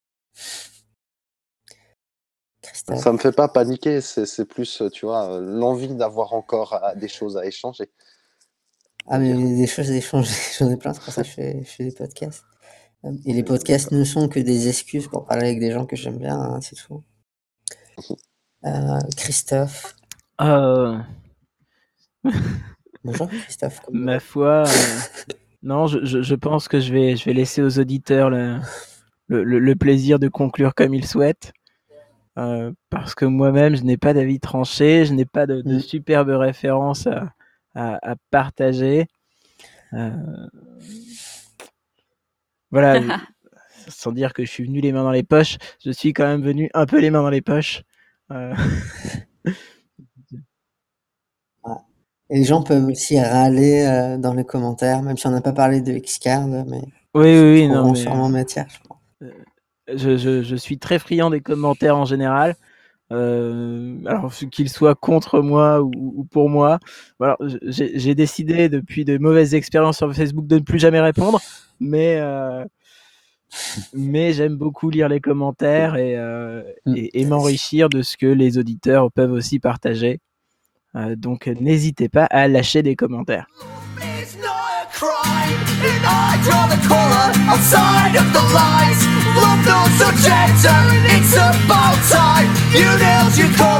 Christophe. Ça me fait pas paniquer, c'est plus, tu vois, l'envie d'avoir encore des choses à échanger. Ah, mais des choses à échanger, j'en ai plein, c'est pour ça que je fais des podcasts. Et les podcasts ne sont que des excuses pour parler avec des gens que j'aime bien, hein, c'est tout. Christophe. Bonjour Christophe. Ma foi, non, je pense que je vais laisser aux auditeurs le plaisir de conclure comme ils souhaitent. Parce que moi-même, je n'ai pas d'avis tranché, je n'ai pas de superbes références à partager. Voilà, sans dire que je suis venu les mains dans les poches, je suis quand même venu un peu les mains dans les poches. Et les gens peuvent aussi râler dans les commentaires, même si on n'a pas parlé de Xcard, mais Oui, ils non, trouveront mais sûrement matière, je pense. je suis très friand des commentaires en général. Alors qu'ils soient contre moi ou pour moi. Alors, j'ai décidé depuis de mauvaises expériences sur Facebook de ne plus jamais répondre, mais j'aime beaucoup lire les commentaires et m'enrichir de ce que les auditeurs peuvent aussi partager. Donc n'hésitez pas à lâcher des commentaires. And I draw the collar outside of the lines. Love knows no gender, it's about time. You nailed your